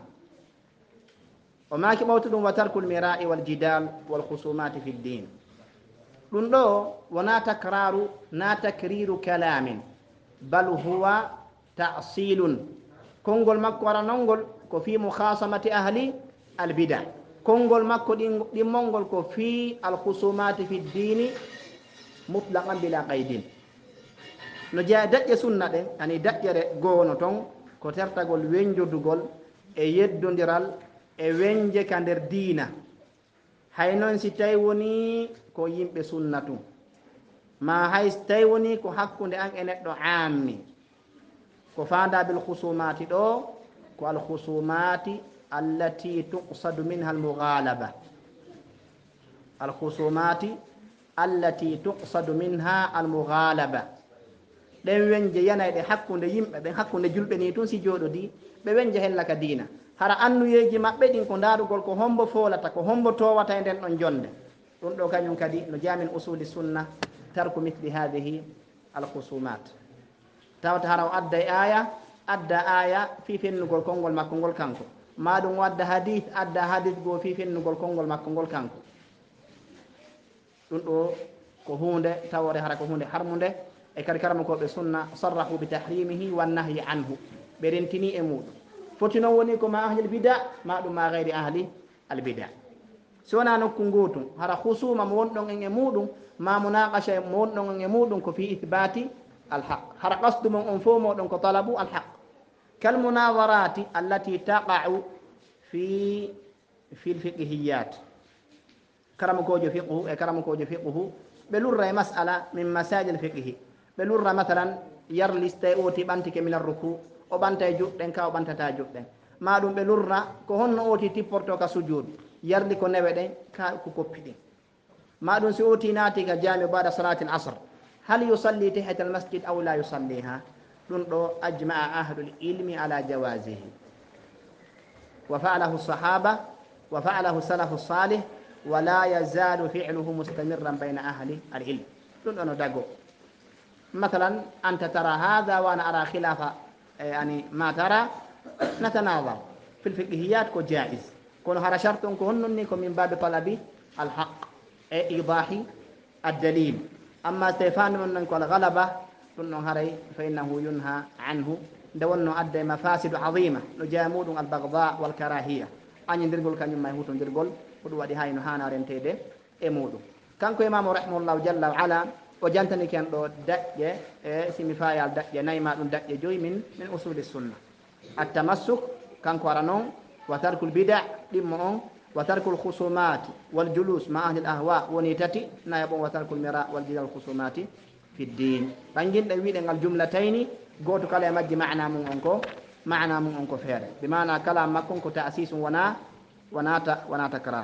o maki ɓawtu ɗum wa tarku lmirai waljidal walhusumati fi ddin ɗum ɗo wona takraru na takriru kalamin bal huwa tasilun konngol makko wara nongol ko fi mukhasamati ahli albida konngol makko ɗimmolngol ko fi alhusumati fi ddini mutlaqan bila qaydin no jeeya daƴƴe sunna ɗen ani daƴƴere goono toon ko tertagol wenjodugol e yeddodiral e wenje ka nder diina hay noon si tawi woni ko yimɓe sunna tum ma hay so tawi woni ko hakkunde an e neɗɗo ammi ko fanda bil husumati ɗo ko alhusumati allati tuqsadu minha almughalaba alhusumati allati tuqsadu minha almughalaba ɗen wenje yanayɗe hakkunde yimɓe ɓen hakkunde julɓe ni tun si jooɗodi ɓe wenje hella ka diina hara annuyeji maɓɓe ɗin ko ndaarugol ko hombo foolata ko hombo towata e nden ɗon jonde ɗum ɗo kañum kadi no jamin usuli sunna tarku mithli hadihi alhusumat tawata hara o adda e aya adda aya fi fennugol konngol makko ngol kanko ma ɗum wadda hadith adda hadith goo fi fennugol konngol makko ngol kanko ɗum ɗo ko hunde tawore hara ko hunde harmude e kadi karama koɓe sunna sarrahu bi tahrimihi wannahyi anhu ɓe rentini e muɗum foti noon woni ko ma ahli albida ma ɗum ma gayri ahli albida si wona nokku ngotum hara husuma mo wonɗon en e muɗum ma munaqasha mo wonɗon en e muɗum ko fi ithbati alhaq hara qasdu mon on fo moɗon ko talabu alhaq kalmunadarati allati taqa'u fi fi lfiqhiyat karama kojo fiqhu e karama kojo fiqhu ɓe lurra e masala min masaji lfiqhi ɓe lurra mathalan yar liste oti ɓantike min arruku o ɓanta e juɗɗen ka o ɓantata juɗɗen ma ɗum ɓe lurra ko honno oti tipporto ka sujud yarli ko newe ɗen ka ko koppi ɗin ma ɗum si oti naati ka jami bada salati l asr hal yusalli tahta al masjid aw la yusalliha ɗum ɗo ajma'a ahlul ilmi ala jawasihi wa fa'alahu sahaba wa fa'alahu salafu salih wa la yazalu fi'luhu mustamirran bayna ahli al ilm ɗum ɗo no dago مثلا أنت ترى هذا وأنا أرى خلاف يعني ما ترى نتناظر في الفقهيات كو جائز كون هذا شرط كون كون من باب طلب الحق إيضاح الدليل أما ستيفان من كون غلبة فإنه ينهى عنه دون أدى مفاسد عظيمة نجامود البغضاء والكراهية أن يندرقل كان يما يهوتون درقل ودوا دي هاي نهانا رنتيدي إمودو كان كو إمام رحمه الله جل وعلا وجانتني كان دو دجة سيمي فايال دجة نايما دون دجة جوي من من أصول السنة التمسك كان كورانون وترك البدع لمعون وترك الخصومات والجلوس مع أهل الأهواء ونيتتي نايبون وترك المراء والجدال الخصومات في الدين بانجين دويد الجملتين قوتو كلام مجي معنى من أنكو معنى من أنكو فير بمعنى كلام مكون كتأسيس ونا ونا ونا تكرار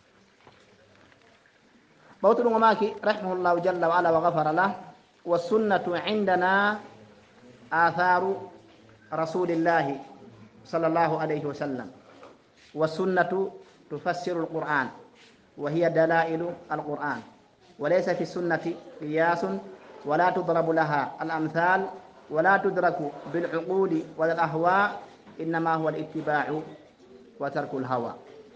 بوتر ماكي رحمه الله جل وعلا وغفر له والسنة عندنا آثار رسول الله صلى الله عليه وسلم والسنة تفسر القرآن وهي دلائل القرآن وليس في السنة قياس ولا تضرب لها الأمثال ولا تدرك بالعقول ولا الأهواء إنما هو الاتباع وترك الهوى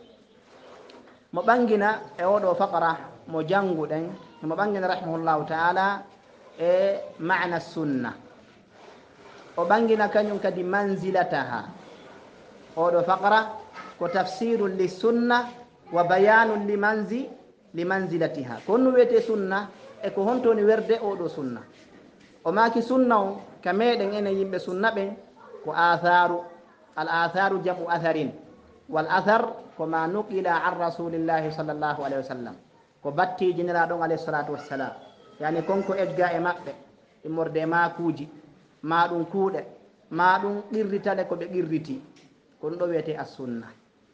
مبانجنا أود فقرة مجانغو دين مبانجنا رحمه الله تعالى إيه معنى السنة وبانجنا كان ينكدي منزلتها أود فقرة وتفسير للسنة وبيان لمنزل لمنزلتها كون ويتي سنة eko hontoni werde oɗo sunna o maki sunna o ka meɗen enen yimɓe sunna ɓen ko atharu al atharu jamu atharin wal athar ko ma nuqila an rasulillahi sallllahu alayhi wa sallam ko battiji nelaɗon alayhi salatu wassalam yani konko egga e maɓɓe immorde makuji ma ɗum kuuɗe ma ɗum qirritale ko ɓe qirriti kon ɗo wiyete as sunna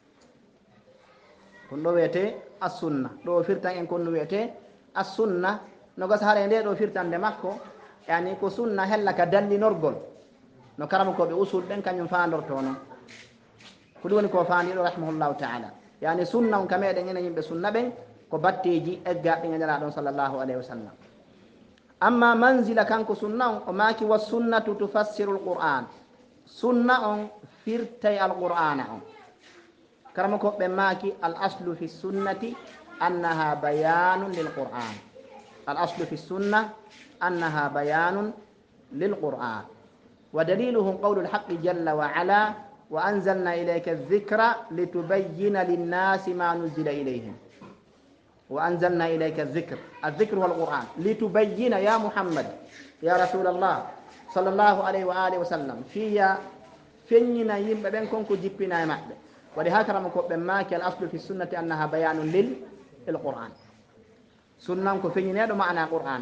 kon ɗo wiyete as sunna ɗo firtan en kon no wiyete as sunna no gas hare nde ɗo firtande makko yani ko sunna hella ka dallinorgol no karama koɓe usul ɓen kañum fandorto noon ko ɗum woni ko fandiɗo rahimahullahu taala yani sunna on ka meɗen ene yimɓe sunna ɓen ko batteji eggaɓe ganelaɗon sallllahu alayhi wa sallam amma manzila kanko sunna on o maki wa sunnatu tufassiru lqur'an sunna on firtay alqur'ana on karama koɓe maki al aslu fi sunnati annaha bayanun lilqur'an الأصل في السنة أنها بيان للقرآن ودليله قول الحق جل وعلا وأنزلنا إليك الذكر لتبين للناس ما نزل إليهم وأنزلنا إليك الذكر الذكر هو القرآن لتبين يا محمد يا رسول الله صلى الله عليه وآله وسلم فيا فيننا يم بينكم كجبنا معبد ولهكذا مكتوب ماك الأصل في السنة أنها بيان للقرآن سنة كفينيدو معنى قرآن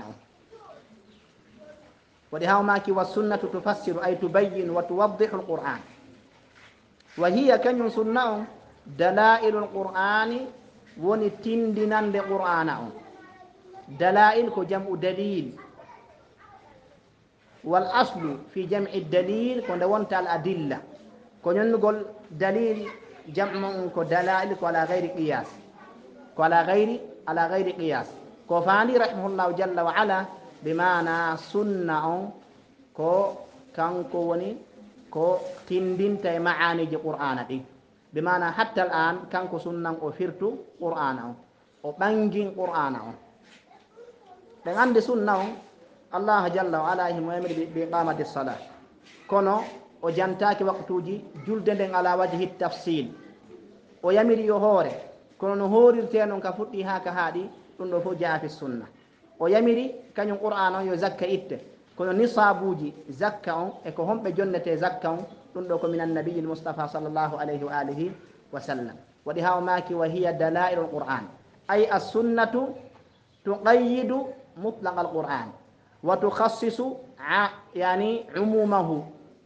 ولهاو ماكي والسنة تفسر أي تبين وتوضح القرآن وهي كن سنة دلائل القرآن ونتندنا لقرآن دلائل كجمع دليل والأصل في جمع الدليل كن دونت الأدلة كن نقول دليل جمع كدلائل على غير قياس على غير على غير قياس كفاني رحمه الله جل وعلا بمعنى سنة كو كان كوني كو تندين تي معاني القرآن دي بمعنى حتى الآن كان كو سنة أفرت قرآن أو بانجين قرآن لأن عند سنة الله جل وعلا يمر بإقامة الصلاة كونو وجنتاك وقتوجي جلدن على وجه التفصيل ويمر يهوري كونو هوري تينون كفوتي هاك هادي ɗum ɗo fof jaa fi sunna o yamiri kañum qur'an on yo zakka itte kono nisabuji zakka on e ko homɓe jonnete zakka on ɗum ɗo ko min annabiyi lmustapha sallllahu alayhi wa alihi wa sallam waɗi ha o maaki wa hiya dalailu lqur'an ay assunnatu tuqayidu mutlaqa alqur'an wa tukhassisu yani umumahu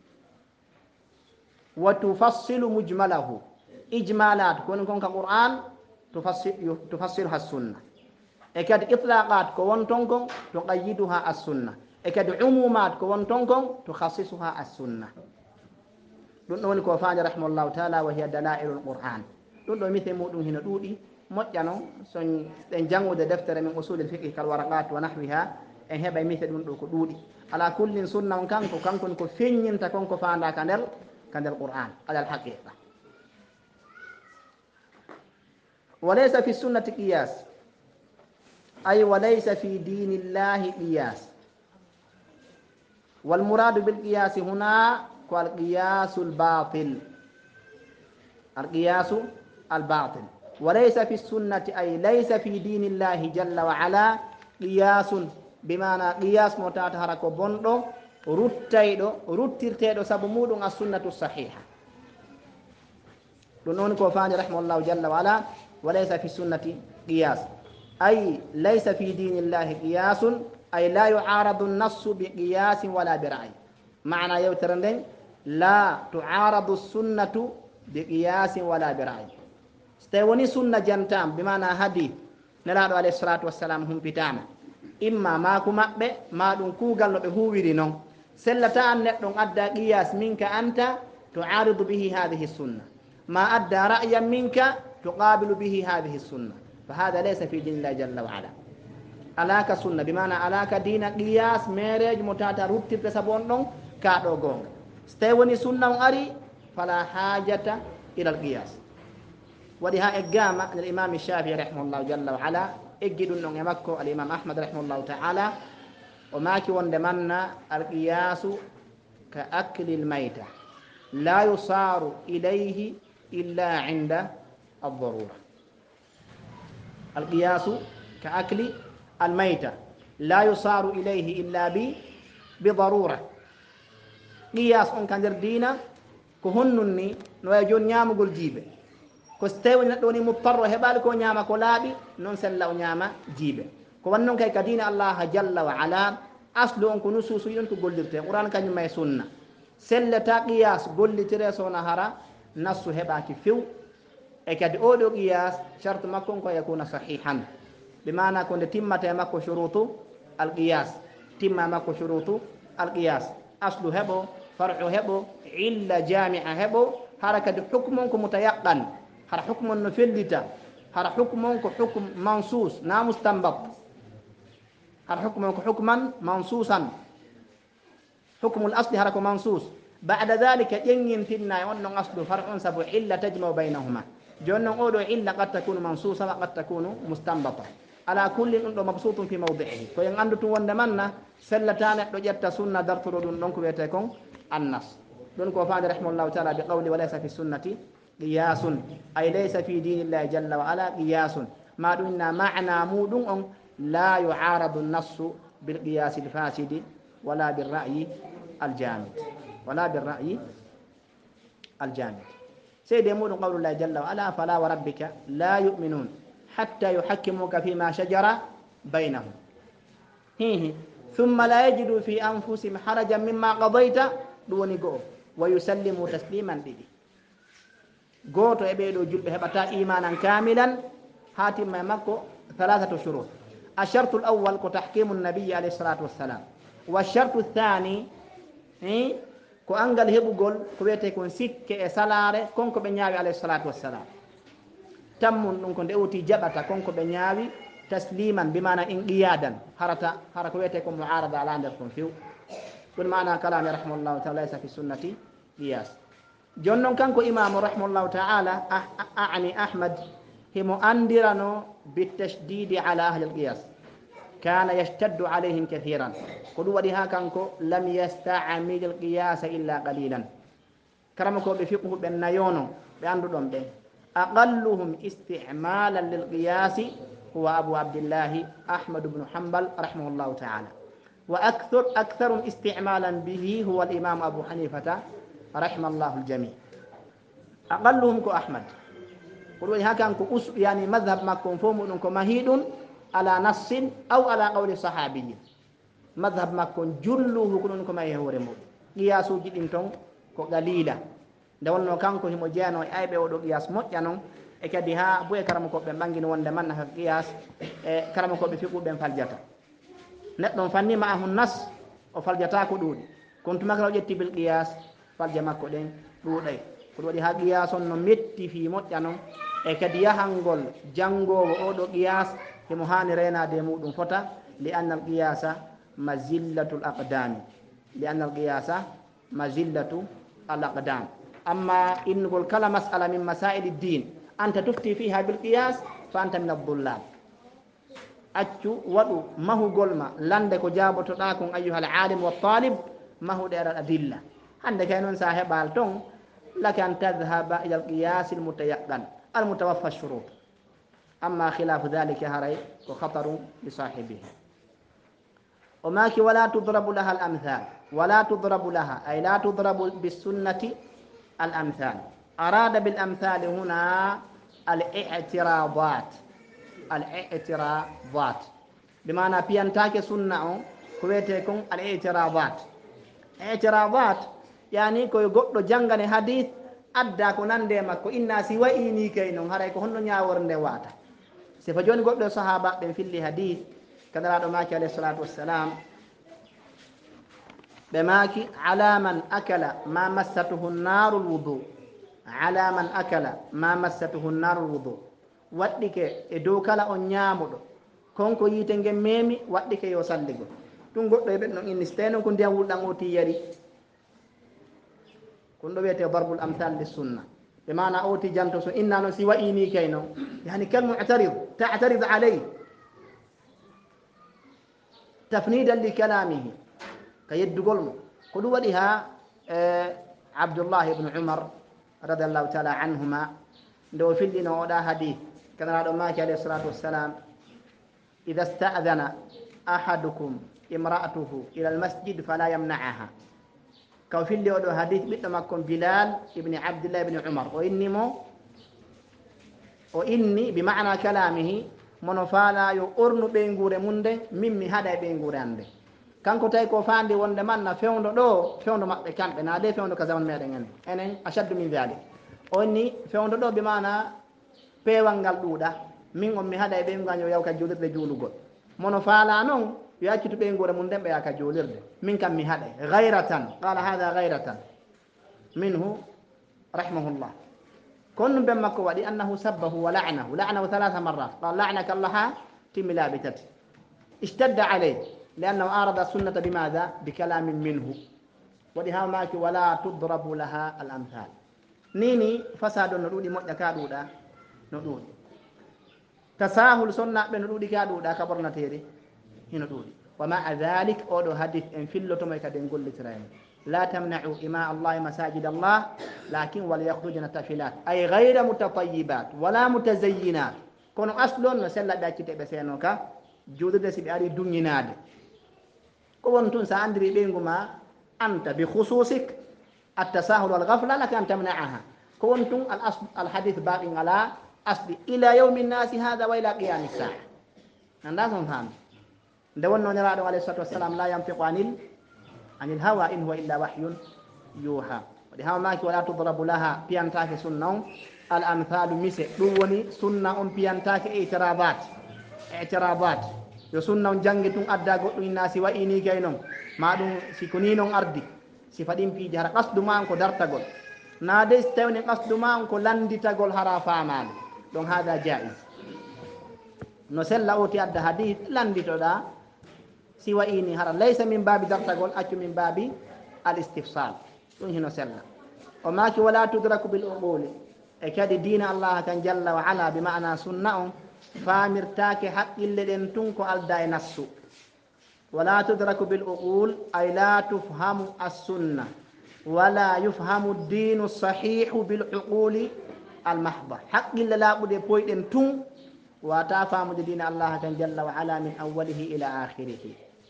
wa tufassilu mujmalahu ijmalat koni kon ka qur'an tufassiruha sunna e kadi itlaqat ko won ton kon tuqayiduha as-sunna e kadi umumat ko won ton kon tukhassisuha as-sunna ɗum ɗo woni ko faani rahimahullahu taala wa hiya dalailu lqur'an ɗum ɗo mise muɗum hino ɗuuɗi moƴƴa noon son ɗen janngude deftere min usul lfiqhi kal waraqat wa nahwiha en heɓa mise ɗum ɗo ko ɗuuɗi ala kullin sunna on kanko kankon ko feññinta konko faanda ka nder ka nder qur'an alal haqiqa walaysa fi sunnati qiyas ay walaysa fi dini llahi qiyas والمراد بالقياس هنا هو القياس الباطل القياس الباطل وليس في السنة أي ليس في دين الله جل وعلا قياس بمعنى قياس متات هركو بوندو رتيدو رتيرتيدو سبب مودون السنة الصحيحة دون كوفاني رحمه الله جل وعلا وليس في السنة قياس أي ليس في دين الله قياس أي لا يعارض النص بقياس ولا برأي معنى يوترندين لا تعارض السنة بقياس ولا برأي استيوني سنة جنتام بمعنى حديث نلاد عليه الصلاة والسلام هم بتاما إما ماكو مأبه ما دون كوغل بهويري نون سلتا أن نتون أدى قياس منك أنت تعارض به هذه السنة ما أدى رأيا منك تقابل به هذه السنة فهذا ليس في دين الله جل وعلا alaka sunna bimana alaka dina qiyas mereje mo tata ruttirde sabon ɗon kaɗo gonga so tawi woni sunna on ari fala hajata ila alqiyas waɗi ha eggama al imam shafii rahimahullahu jalla wa ala eggi ɗum ɗon e makko al imam ahmad rahimahullahu taala o maki wonde manna alqiyasu ka akli lmayta la yusaru ilayhi illa inda aldarura alqiyasu ka akli الميتة لا يصار إليه إلا بضرورة قياس أن كان دينا كهنني نويجون نيام قل جيبه كستيو نتوني مضطر هبالك ونيام كلابي ننسل ونيام جيبه كونن كي كدين الله جل وعلا أصل أنك نسوس ينك قل لرتين قرآن كان يما يسنة سلتا قياس قل لتريسونا هرا نسو هباك فيو اكاد أولو قياس شرط مكون كي يكون صحيحا بمعنى كنت تمت مكو شروط القياس تم مكو شروط القياس أصل هبو فرع هبو علة جامعة هبو حركة حكمك متيقن هر حكم نفلتا هر حكمك حكم منصوص نا مستنبط هر حكمك حكما منصوصا حكم الأصل هرك منصوص بعد ذلك ينين فينا يقول أصل فرع سبو علة تجمع بينهما جون نقول علة قد تكون منصوصة وقد تكون مستنبطة على كل أنه مبسوط في موضعه فين عنده توان دمنا سلتان رجعت سنة درتر دون دونك بيتكون النص دونك وفاد رحمه الله تعالى بقول وليس في السنة قياس أي ليس في دين الله جل وعلا قياس ما دون معنى مودون لا يعارض النص بالقياس الفاسد ولا بالرأي الجامد ولا بالرأي الجامد سيد يمود قول الله جل وعلا فلا وربك لا يؤمنون حتى يحكموك فيما شجر بينهم هيه ثم لا يجدوا في أنفسهم حرجا مما قضيت دون قو ويسلموا تسليما دي قوتو يبيدو جلب هبتا إيمانا كاملا هاتم ما مكو ثلاثة شروط الشرط الأول كتحكيم النبي عليه الصلاة والسلام والشرط الثاني هيه كو أنجل هبو قول كو بيتكون سيك سلارة كونكو بنياوي عليه الصلاة والسلام تمون نكون دعوتي جبتا كونكو بنياوي تسليما بمعنى انقيادا هرتا هركو بيتكون معارضة على عندكم فيو بالمعنى كلام رحمه الله تعالى ليس في السنة قياس جنون كانكو إمام رحمه الله تعالى أعني أحمد هم أندرنو بالتشديد على أهل القياس كان يشتد عليهم كثيرا قلوا لها كانكو لم يستعمل القياس إلا قليلا كرمكو بفقه بأنيونو بأندو دوم بي أقلهم استعمالا للقياس هو أبو عبد الله أحمد بن حنبل رحمه الله تعالى وأكثر أكثر استعمالا به هو الإمام أبو حنيفة رحمه الله الجميع أقلهم كو أحمد قلوا لها كانكو يعني مذهب ما كنفوم أنكو مهيد على نص أو على قول صحابي مذهب ما كن جله كنون كما يهورمو قياسو جدنتون كو قليلا دولنو كانكو هيمو جانو اي بي ودو قياس موجانو e kadi ha boye karama ko be bangini wonde man ha qiyas e karama ko be fiqu ben faljata neddo fanni ma hun nas o faljata ko dudi kontu makra jetti bil qiyas falja makko den duday ko wadi ha qiyas on no metti fi mojjano e kadi yahangol jangowo o do qiyas himo hani renade mudum fota li anna al qiyasa مزلة الأقدام لأن القياس مزلة الأقدام. أما إن نقول كلا مسألة من مسائل الدين أنت تفتي فيها بالقياس فأنت من الضلال. أتشو ودو ما هو قلما لندك جابت لكم أيها العالم والطالب ما هو دير الأدلة. عندك أن صاحب التون لك أن تذهب إلى القياس المتيقن المتوفى الشروط. أما خلاف ذلك هري وخطر لصاحبه. وماك ولا تضرب لها الأمثال ولا تضرب لها أي لا تضرب بالسنة الأمثال. أراد بالأمثال هنا الاعتراضات الاعتراضات بمعنى بيانتاك سنة كويتكم الاعتراضات. اعتراضات يعني كو يقول جنغني حديث أدى كنان ديما كو إنا سوائيني كينو هراي كو هنو نياور واتا سفجون قول صحابة بن في اللي حديث كذا رادو ماكي عليه الصلاة والسلام بماكي على من أكل ما مسته النار الوضوء على من أكل ما مسته النار الوضوء ودك إدو كلا أنيامو كونكو يتنجي ميمي ودك يوصلقو تنقل بيبن إن استينو كن ديان ولدان أوتي يري كن دو بيتي ضرب الأمثال للسنة بمعنى أوتي جانتو سو إنا نسيوا إيني كينو يعني كالمعترض تعترض عليه تفنيدا لكلامه كيد قلمه قلوا لها آه عبد الله بن عمر رضي الله تعالى عنهما دو في اللي نودا حديث كان رادو ماكي عليه الصلاة والسلام إذا استأذن أحدكم امرأته إلى المسجد فلا يمنعها كو في اللي ودو حديث بتمكن بلال ابن عبد الله بن عمر وإني مو وإني بمعنى كلامه منفالا يؤرن بينغور منده ممي هذا بينغور عنده kanko tay ko fandi wonde man na fewndo do fewndo mabbe kambe na de fewndo ka zaman meden en enen ashaddu min zalik onni fewndo do bi mana pewal ngal duuda min on mi hada e be ngaño yaw ka julirde julugol mono faala non yaccitu be ngore mun dembe ya ka julirde min kam mi hada ghayratan qala hada ghayratan minhu rahimahullah kon be makko wadi annahu sabbahu wa la'nahu la'nahu thalatha marrat qala la'naka allah timila bitati اشتد عليه لأنه أعرض السنة بماذا؟ بكلام منه ولها ماك ولا تضرب لها الأمثال نيني فساد نرودي مؤجا كادودا نرودي تساهل سنة بنرودي كادودا كبرنا تيري نرودي ومع ذلك أولو حديث إن فيلو تميكا دنقل لترين لا تمنعوا إماء الله مساجد الله لكن وليخرجن تفلات أي غير متطيبات ولا متزينات كونوا أصلون نسلا باكي تبسينوكا جودة سبياري دنيناد كون تنسى عندي بينكما أنت بخصوصك التساهل والغفلة لك أن تمنعها كنتم الأصل الحديث باب على أصل إلى يوم الناس هذا وإلى قيام الساعة الناس فهم دون نراد عليه الصلاة والسلام لا ينطق عن عن الهوى إن هو إلا وحي يوحى ولهذا ماك ولا تضرب لها بيانتاك سنة الأمثال مثل دوني سنة بيانتاك اعتراضات اعتراضات yo sunna on jangi tun adda goddo inna si wa ini gaynon madum si ko ni non ardi si fadim piiji hara qasdu ma ko dartagol na de tawne qasdu ma ko landitagol hara faamaade donc hada jaiz no sella oti adda hadith landitoda si wa ini hara laysa min babi dartagol accu min babi al istifsal dum hino sella o maki wala tudraku bil uquli e kadi dina allah kan jalla wa ala bi ma'na sunna'un فامرتاك حق اللي تنكو الداي نسو ولا تدرك بالعقول أي لا تفهم السنة ولا يفهم الدين الصحيح بالعقول المحضة حق اللي لا بد بويت تون وتفهم دين الله جل وعلا من أوله إلى آخره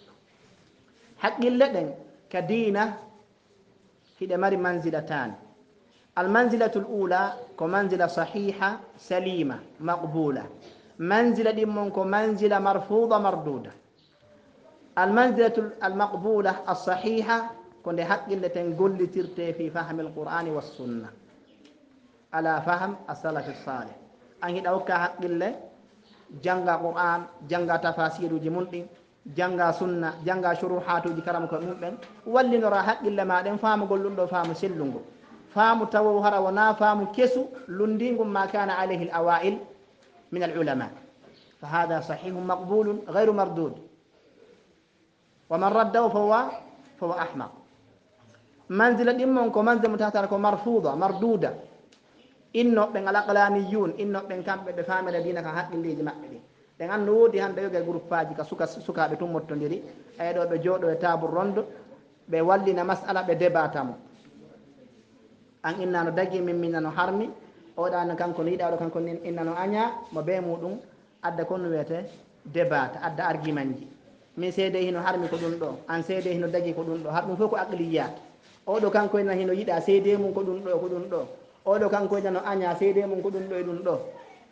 حق اللي كدينة كده مر منزلتان المنزلة الأولى كمنزلة صحيحة سليمة مقبولة منزلة دمونكو منزلة مرفوضة مردودة المنزلة المقبولة الصحيحة كن حق اللي تنقل ترتي في فهم القرآن والسنة على فهم السلف الصالح أنه دوكا حق اللي جنغا قرآن جنغا تفاسير جمونتي جنغا سنة جنغا شروحات جكرمك مؤمن واللي نرى حق اللي ما دين فهم قلون دو فهم سلنغو فهم توهر ونا فهم كسو لندينكم ما كان عليه الأوائل من العلماء فهذا صحيح مقبول غير مردود ومن رده فهو فهو أحمق منزلة إمم كو منزلة متاتر كو مرفوضة مردودة إنه بين الأقلانيون إنه بين كم بفهم الذين كهات اللي جمع بدي dengan nodi hande yoga groupe faji ka suka suka be tum mottondiri ay do be jodo e table ronde be wallina mas'ala be débatamo an inna no dagi min minna no harmi o da no kanko ni da do kanko ni inna no anya mo be mudum adda kon wete débat adda argument ji min seede hino harmi ko dum do an seede hino dagi ko dum do har dum fo ko aqliyat o do kanko ina hino yida seede mum ko dum do ko dum do o do kanko ina no anya seede mum ko dum do e dum do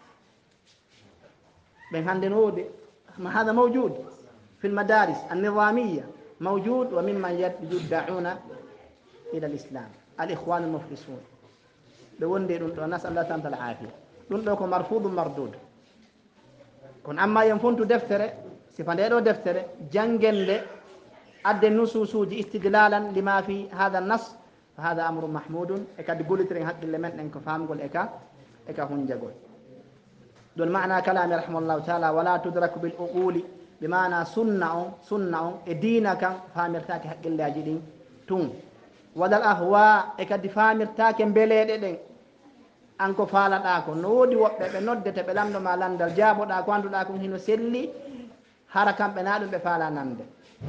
بين هندن ودي ما هذا موجود في المدارس النظامية موجود وممن يدعون إلى الإسلام الإخوان المفلسون لوندي نسأل الله تعالى العافية دون مرفوض مردود كن أما ينفنت دفتر سفنديرو دفتر جنجن أدى النصوص استدلالا لما في هذا النص فهذا أمر محمود إكاد قلت رين حق اللي من إنك فهم قل إكا إكا هنجا دون معنى كلام رحمه الله تعالى ولا تدرك بالعقول بمعنى سنة سنة دينك فامرتاك حق الله جدين تون وذا الأهواء إكاد فامرتاك بلد دين أنكو فالا داكو نودي وقت بنودة بلامدو ما لاندل جابو داكو أندو داكو هنو سلي حركام بنادو بفالا نند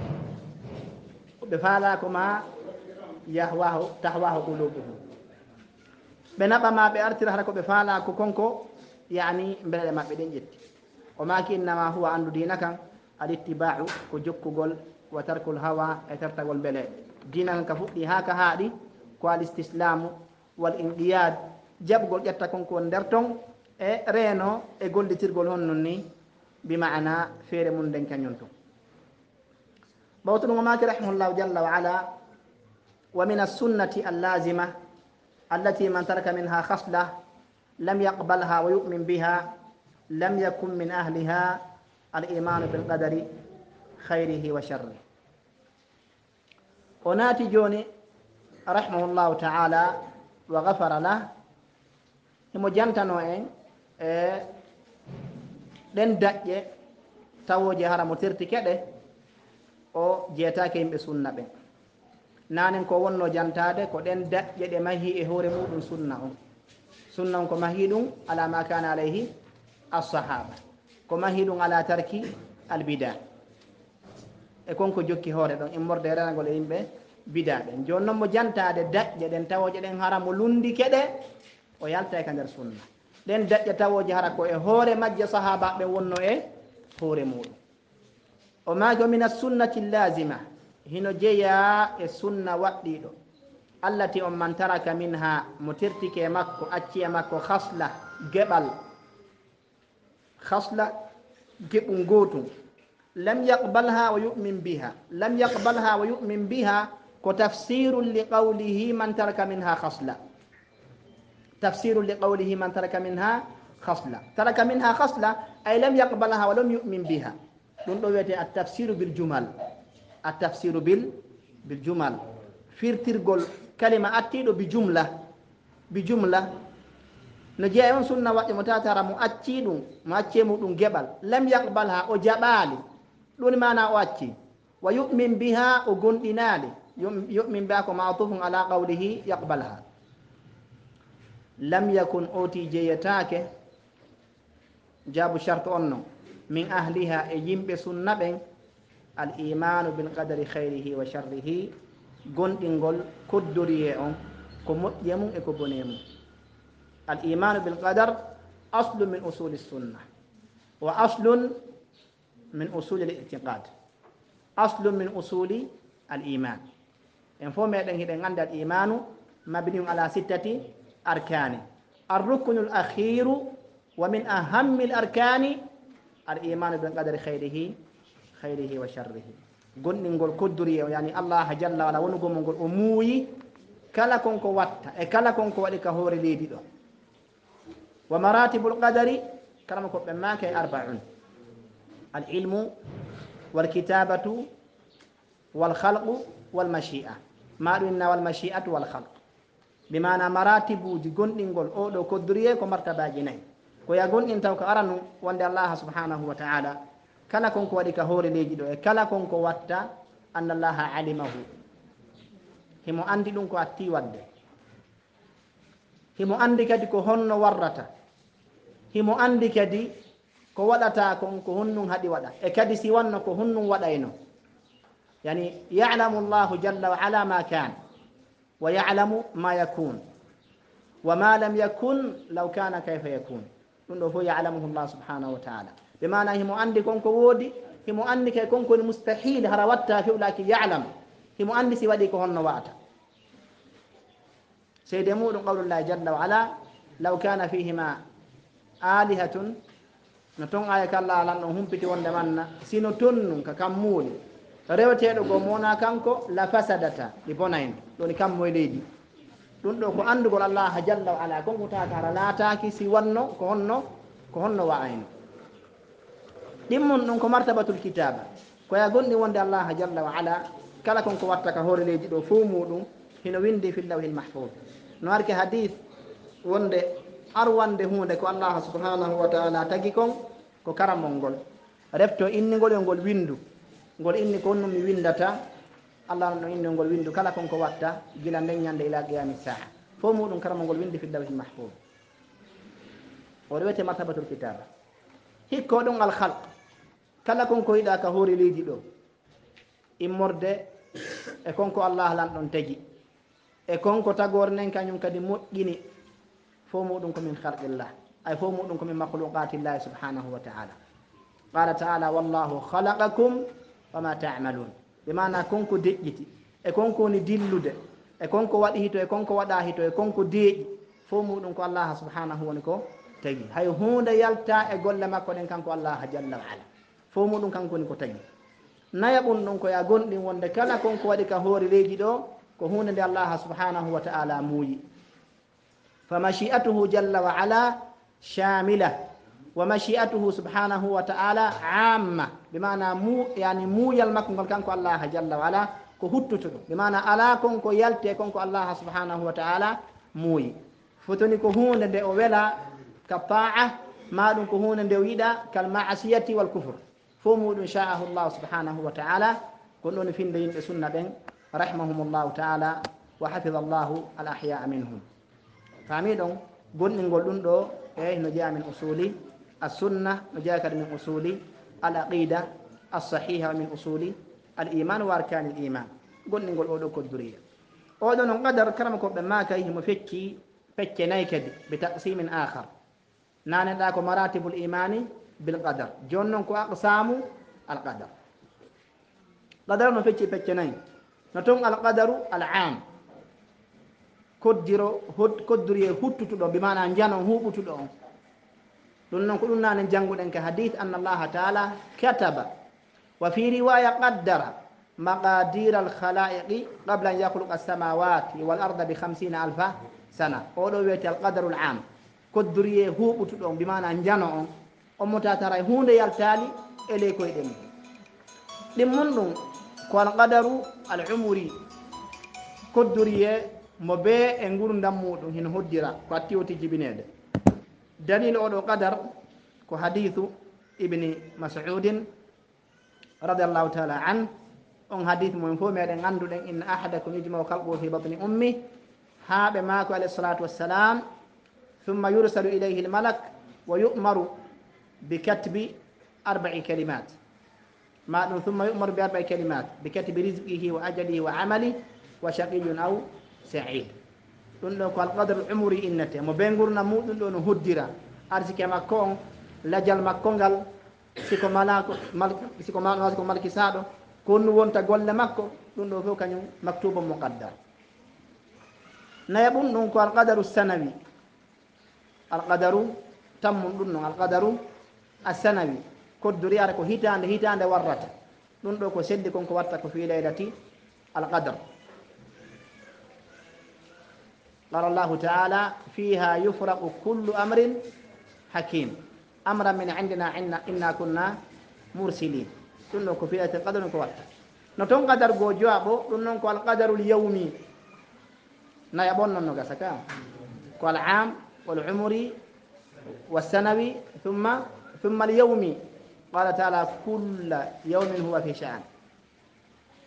بفالا كما يهواه تهواه قلوبهم بنابا ما بأرتر حركو بفالا كونكو يعني بلد ما بدين جت وما إنما هو عند دينك الاتباع كجك قول وترك الهوى ترتقل بلد دينك كفوق هاك هادي والاستسلام والانقياد جاب قول يتكون كون درتون e reno e gollitirgol honnon ni bima'ana feere mun den kanyonto bawtun ma rahimahullahu jalla wa ala wa min as-sunnati al-lazima allati man taraka minha khaslah لم يقبلها ويؤمن بها لم يكن من أهلها الإيمان بالقدر خيره وشره وناتي جوني رحمه الله تعالى وغفر له هم جنتنوين den daƴƴe tawoje hara mo tirti keɗe o jeetake yimɓe sunna ɓen nanen ko wonno jantade ko ɗen daƴƴe ɗe mahi e hoore muɗum sunna on sunna ko mahidum ala ma kana alayhi as-sahaba ko mahidum ala tarki al-bid'a e konko jokki hoore don immorde renagol e yimɓe bid'a ɓen joni noon mo jantade daƴƴe ɗen tawoje ɗen hara mo lundi keɗe o yalta e ka nder sunna ɗen daƴƴe tawoje hara ko e hoore majje sahaba ɓe wonno e hoore muɗum o maaki o min as-sunnati lazima hino jeeya e sunna waɗɗiɗo allati on man taraka minha mo tirtike makko acci e makko khasla geɓal khasla geɓum gotum lam yaqbalha wa yu'min biha lam yaqbalha wa yu'min biha ko tafsirun li qawlihi man taraka minha khasla tafsirun li qawlihi man taraka minha khasla taraka minha khasla ay lam yaqbalha wa lam yu'min biha ɗum ɗo wiyete at-tafsiru bil jumal at-tafsiru bil bil jumal firtirgol kalima attiɗo bi jumla bi jumla no jeeya on sunna waɗi mo tatara mo acci ɗum mo acce muɗum geɓal lam yaqbal ha o jaɓali ɗum mana o acci wa yu'min biha o gonɗinali yu'min biha ko ma'tufun ala qawlihi yaqbalha lam yakun oti jeeyatake jaabu shart on non min ahliha e yimɓe sunna ɓen al imanu bil qadari khayrihi wa sharrihi gonɗingol koddoriye on ko moƴƴe mum e ko bone mum al imanu bil qadar aslu min usuli sunna wa aslun min usuli al i'tiqad aslu min usuli al iman en fo meɗen hiɗen ande al imanu mabniun ala sittati arkani الركن الأخير ومن أهم الأركان الإيمان بالقدر خيره خيره وشره قلنا نقول كدري يعني الله جل وعلا ونقول نقول أموي كلا كونكو واتا كلا كونكو ولك هو رليدي ومراتب القدر كلامكم بما كي أربعون العلم والكتابة والخلق والمشيئة ما قلنا والمشيئة والخلق بمعنى مراتب جون نقول أو دو كدريه كمرتبة جنين كويا جون إنت وكأرنو وند الله سبحانه وتعالى كلا كونكو وديك هوري ليجدو كلا كونكو واتا anna allaha alimahu himo andi ɗum ko atti wadde himo andi kadi ko honno warrata himo andi kadi ko waɗata kon ko honnum haɗi waɗa e kadi si wanno ko honnum waɗayno yani yalamu llahu jalla wa ala ma kan wa yalamu ma yakun wa ma lam yakun law kana kayfa yakun ɗum ɗo fof yalamuhu llah subhanahu wa taala ɓe mana himo andi konko woodi himo andi kay konko woni mustahil hara watta fewlaki yalam himo andi si waɗi ko honno wa'ata seyde muɗum qawlullahi jalla wa ala law kana fihima alihatun no toon aya kalla alan ɗon humpiti wonde manna sino tonnum ka kam muuli reweteɗo go mona kanko la fasadata ɗi bonayno ɗoni kammo e leydi ɗum ɗo ko andugol allah jalla wa ala konko tata hara laataki si wanno ko honno ko honno wa'ayno ɗimmon ɗum ko martabatul kitaba koya gonɗi wonde allah jalla wa ala kala konko watta ka hoore leydi ɗo fo muɗum hino windi fi llawhil mahfud no arke hadith wonde arwande hunde ko allah subhanahu wa taala tagi kon ko karamol ngol refto innigol yo ngol windu ngol inni ko honno mi windata allah no inni ngol windu kala konko watta gila nden ñande ila qiyami saa fo muɗum karamol ngol windi fi llawhil mahfud o rewete martabatul kitaba hikko ɗum al khalq kala konko yiɗa ka hoori leydi ɗo immorde e konko allah lan ɗon tagi e konko tagore nden kañum kadi moƴƴini fo muɗum komin khalqillah ay fo muɗum komin makhluqatillahi subhanahu wa taala qala taala wallahu khalaqakum wama tamalun ɓe mana konko deƴƴiti e konko woni dillude e konko waɗi hito e konko waɗa hito e konko deeƴi fo muɗum ko allah subhanahu woni ko tagi hay hunde yalta e golle makko ɗen kanko allah jalla wa ala fo muɗum kanko woni ko tagi naya ɓum ɗum koya gonɗin wonde kala konko waɗi ka hoori leydi ɗo ko hunde nde allah subhanahu wa taala muuyi fa mashi'atuhu jalla wa ala shamila wa mashi'atuhu subhanahu wa ta'ala amma bimana mu yani muyal makko ngol kanko allah jalla wa ala ko huttuto ɗum bimana ala konko yalte konko allah subhanahu wa ta'ala muuyi fotoni ko hunde nde o wela ka pa'a ma ɗum ko hunde nde o yiɗa kal ma'asiyati wal kufr fo muɗum sha'ahu llahu subhanahu wa ta'ala kon ɗon finde yimɓe sunna ɗen rahimahumullahu ta'ala wa hafidha llahu al ahya'a minhum faami ɗon gonɗingol ɗum ɗo e no jeeya min usuli السنة نجاك من أصول العقيدة الصحيحة من أصول الإيمان وأركان الإيمان قلنا نقول أولو كدرية أولو نقدر كرمكم بما كيه مفكي فكي نايكد بتقسيم آخر نانا ذاك مراتب الإيمان بالقدر جننكو أقسام القدر قدر نفكي فكي ناي نتون القدر العام كدرو هد كدرية هدتو بمعنى أنجانو هو بتو ɗum noon ko ɗum nane jannguɗen ka hadith anna allaha taala kataba wa fi riwaya qaddara maqadira alkhalaiqi qabla an yahluqa alsamawati wal arda bi hamsina alfa sana oɗo wiyete alqadaru l am koddoriye huɓutuɗo on mbimana jano on omo tatara e hunde yaltali e ley koyɗe mum ɗin mun ɗum ko alqadaru al umuri koddoriye mo be e gurdam muɗum hino hoddira ko attiwoti jibinede dalil oɗo qadar ko hadithu ibni mas'udin radiallahu taala an on hadith mum fo meɗen anduɗen inna ahadakum yujmau khalquhu fi batni ummi haaɓe maako alayhi salatu wassalam thumma yursalu ilayhi lmalak wa yu'maru bi katbi arba'i kalimat ma ɗum thumma yu'maru bi arba'i kalimat bi katbi rizqihi wa ajalihi wa amali wa shaqiyun aw sa'id ɗum ɗo ko alqadre umuri innete mo ɓe gurna muɗum ɗo no hoddira arsike makko on lajal makko ngal siko malako siko ma siko malki saɗo ko honnu wonta golle makko ɗum ɗo fof kañum maktuba muqaddar naya ɓum ɗum ko alqadaru sanawi alqadaru tammum ɗum noon alqadaru assanawi koddori ara ko hitande hitande warrata ɗum ɗo ko seddi konko watta ko fi laylati alqadar قال الله تعالى فيها يفرق كل أمر حكيم أمرا من عندنا إنا كنا مرسلين تنو كفيلة القدر نكوات نتون قدر جو جوابو تنو القدر اليومي نيابون ننو سكا والعام والعمري والسنوي ثم ثم اليومي قال تعالى كل يوم هو في شأن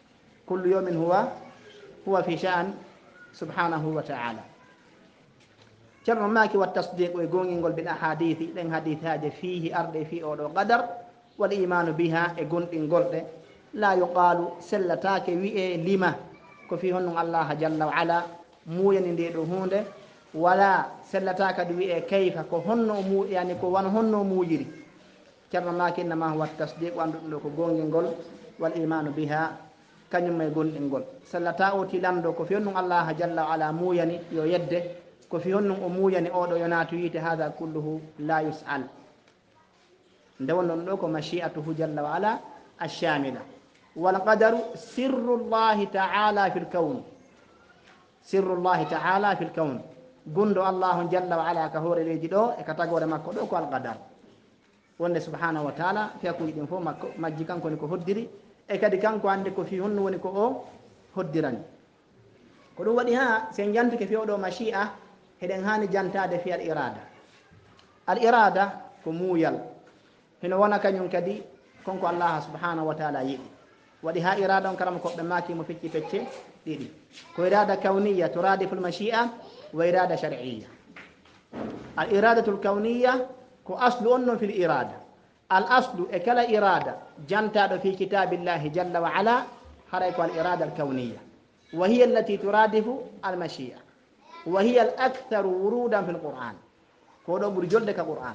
كل يوم هو هو في شأن سبحانه وتعالى. جرم ماكي والتصديق ويقول نقول بالأحاديث لأن حديث هذا فيه أرض فيه أولو قدر والإيمان بها يقول نقول لا يقال سلتاك وي لما كفيهن الله جل وعلا مو يندي هونده ولا سلتاك وي كيف كهن مو يعني كون هن مو يري جرم ماكي إنما هو التصديق وأن نقول والإيمان بها كان ما يقول نقول سلتاو تلاندو كفيهن الله جل وعلا مو يعني يو يده ko fi honnon o muyani oɗo yonatu yite hada kulluhu la yus'al nde wonnon ɗo ko mashi'atuhu jalla wa ala alshamila walqadaru sirru llahi taala fi lkawn sirru llahi taala fi lkawn gundo allahu jalla wa ala ka hooreleji ɗo e ka tagore makko ɗo ko alqadar wonde subhanahu wa taala fiyakuji ɗin fof makko majji kanko woni ko hoddiri e kadi kanko ande ko fi honno woni ko o hoddirani ko ɗum waɗi ha sen jantuke fewɗo mashi'a heɗen hani jantade fi al irada al irada ko muuyal hino wona kañum kadi konko allah subhanahu wa taala yiɗi waɗi ha irada on karama koɓɓe makimo fecci pecce ɗiɗi ko irada kawniya turadifu l mashia wa irada shar'iyya al iradatu l kawniya ko aslu on noon fi l irada al aslu e kala irada jantaɗo fi kitabillahi jalla wa ala haray ko al irada al kawniya wa hiya allati turadifu al mashia وهي الأكثر ورودا في القرآن كودو برجل لك القرآن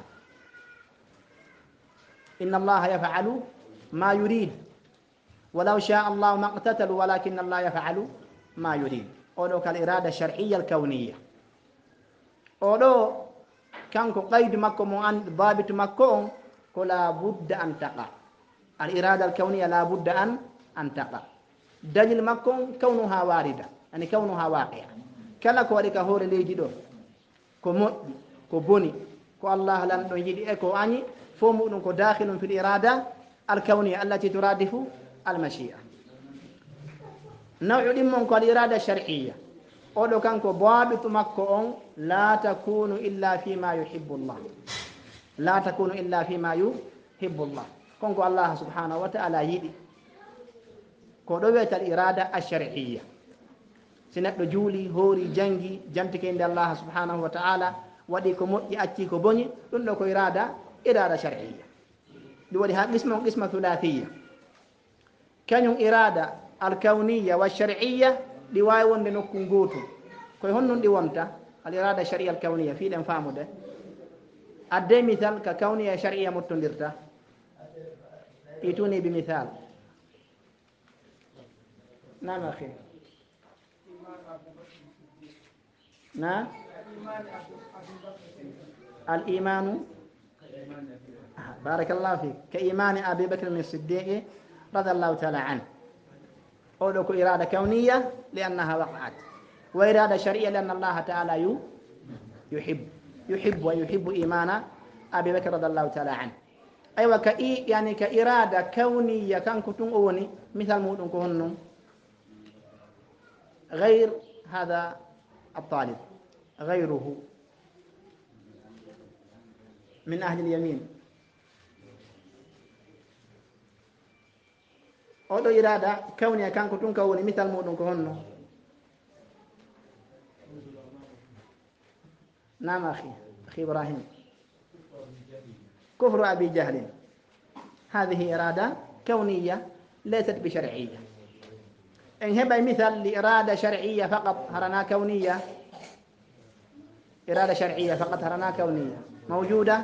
إن الله يفعل ما يريد ولو شاء الله ما اقتتلوا ولكن الله يفعل ما يريد أولو كالإرادة الشرعية الكونية أولو كان قيد مكو مؤن ضابط مكو كلا بد أن تقع الإرادة الكونية لا بد أن أن تقع دليل مكو كونها واردة يعني كونها واقعة kala ko waɗi ka hoore leydi ɗo ko moƴƴi ko boni ko allah lan ɗon yiɗi e ko añi fo muɗum ko dakhilum fil irada alkawniya allati turadifu almashia nawƴu ɗimmon ko al irada shar'iyya oɗo kanko baaɓitu makko on la takunu illa fima yuhibbu llah la takunu illa fima yuhibbu llah konko allah subhanahu wa taala yiɗi ko ɗo wiyete al irada alshar'iyya si neɗɗo juuli hoori jangi jantike nde allah subhanahu wa taala waɗi ko moƴƴi acci ko boñi ɗum ɗo ko irada irada shar'iyya ɗum waɗi ha qisma on qisma thulathiya kañum irada alkawniya wa shar'iyya ɗi wawi wonde nokku gootu koye honnon ɗi wonta al irada shar'iyya alkawniya fiiɗen faamude adde misal ka kawniya e shar'iyya mottodirta ituni bi misal nam akhi نعم الإيمان بارك الله فيك كإيمان أبي بكر الصديق رضي الله تعالى عنه أولوك إرادة كونية لأنها وقعت وإرادة شرعية لأن الله تعالى يحب يحب ويحب إيمان أبي بكر رضي الله تعالى عنه أيوة كإي يعني كإرادة كونية كان كتن أوني مثل مودن كهنم غير هذا الطالب غيره من أهل اليمين أولو إرادة كونية كان كتن كوني مثل مودن كهنم نعم أخي أخي إبراهيم كفر أبي جهل هذه إرادة كونية ليست بشرعية إن هبا مثل لإرادة شرعية فقط هرنا كونية إرادة شرعية فقط هرنا كونية موجودة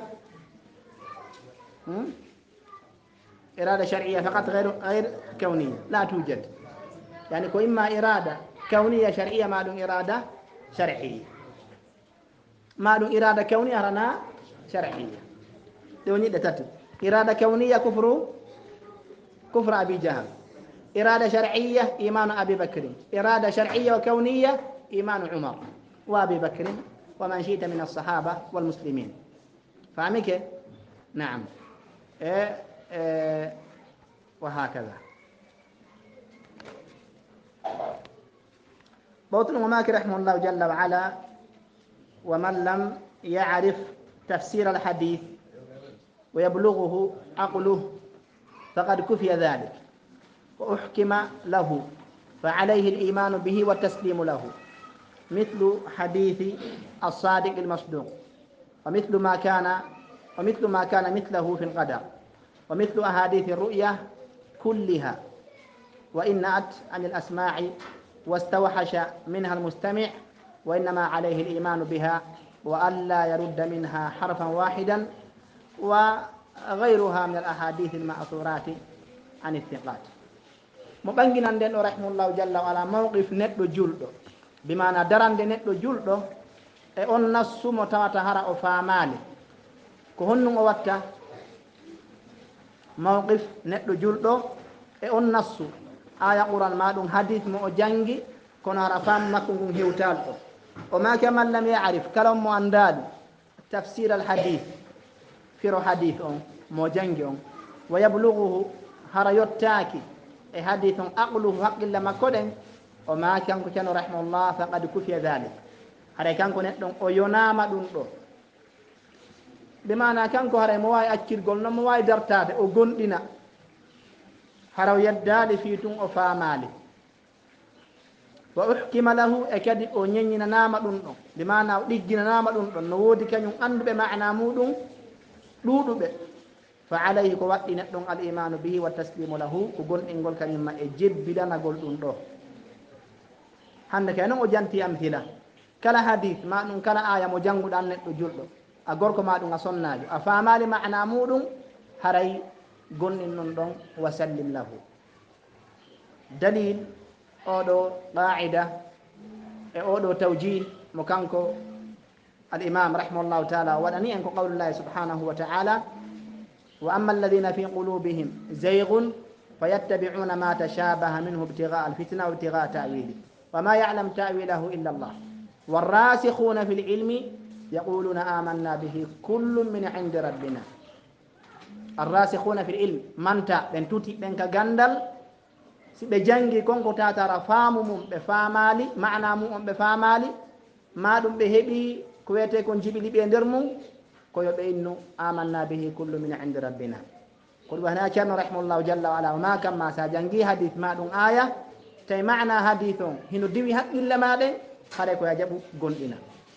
هم؟ إرادة شرعية فقط غير غير كونية لا توجد يعني كو إما إرادة كونية شرعية ما دون إرادة شرعية ما دون إرادة كونية هرنا شرعية دوني دتت إرادة كونية كفر كفر أبي جهل إرادة شرعية إيمان أبي بكر إرادة شرعية وكونية إيمان عمر وأبي بكر ومن شئت من الصحابة والمسلمين فهمك؟ نعم إيه إيه وهكذا بوطن وماك رحمه الله جل وعلا ومن لم يعرف تفسير الحديث ويبلغه عقله فقد كفي ذلك وأحكم له فعليه الإيمان به والتسليم له، مثل حديث الصادق المصدوق، ومثل ما كان ومثل ما كان مثله في القدر، ومثل أحاديث الرؤيا كلها، وإن نأت عن الأسماع واستوحش منها المستمع، وإنما عليه الإيمان بها وألا يرد منها حرفا واحدا، وغيرها من الأحاديث المأثورات عن الثقات. مبنجنا ندن رحمه الله جل وعلا موقف نتلو جلدو، بمعنى دران دي نتلو جلدو e on nassumo tawata hara o faamaali ko honnum o watta mawqif neɗɗo julɗo e on nassu aya quran ma ɗum hadith mo o jangi kono hara faam makko ngun hewtal ɗo o maka man lam yarif kala mo andaali tafsir al hadith firo hadith on mo jangi on wa yablughuhu hara yottaaki e hadith on aqluhu haqqilla makko ɗen o ma kanko cano rahimahullah faqad kufiya dhalik haray kanko neɗɗon o yonama ɗum ɗo ɓe mana kanko haray mo wawi accirgol noon mo wawi dartade o gonɗina hara o yeddade fi tun o faamali wa uhkima lahu e kadi o ñeññinanama ɗum ɗon ɓe mana o ɗigginanama ɗum ɗon no woodi kañum anduɓe mana muɗum ɗuuɗuɓe fa alayhi ko waɗɗi neɗɗon al imanu bihi wa taslimu lahu ko gonɗingol kañumma e jebbiɗanagol ɗum ɗo hande kay noon o janti amhila kala hadith ma ɗum kala aya mo jannguɗan neɗɗo julɗo a gorko ma ɗum a sonnajo a famali mana muɗum haray gonɗin non ɗon wa sallim lahu dalil oɗo qa'ida e oɗo tawjih mo kanko al-imam rahimahullahu taala waɗani en ko qawlullahi subhanahu wa ta'ala wa amma alladhina fi qulubihim zayghun fayattabi'una ma tashabaha minhu ibtigha'a al-fitna wa ibtigha'a ta'wili wa ma ya'lam ta'wilahu illa Allah والراسخون في العلم يقولون آمنا به كل من عند ربنا. الراسخون في العلم منتا بن توتي بن كغاندال سي بجانغي كونكو تاتارا فامو مum be famali maana mum be famali madum be hebi ko wete kon jibili be der mum ko yo be innu amanna bihi kullu min indi rabbina qul wa hana kana rahimahullahu jalla wa ala ma kam ma sa jangi hadith madum aya tay maana hadithon hino diwi haqqilla made hare ko ya jaɓu gonɗina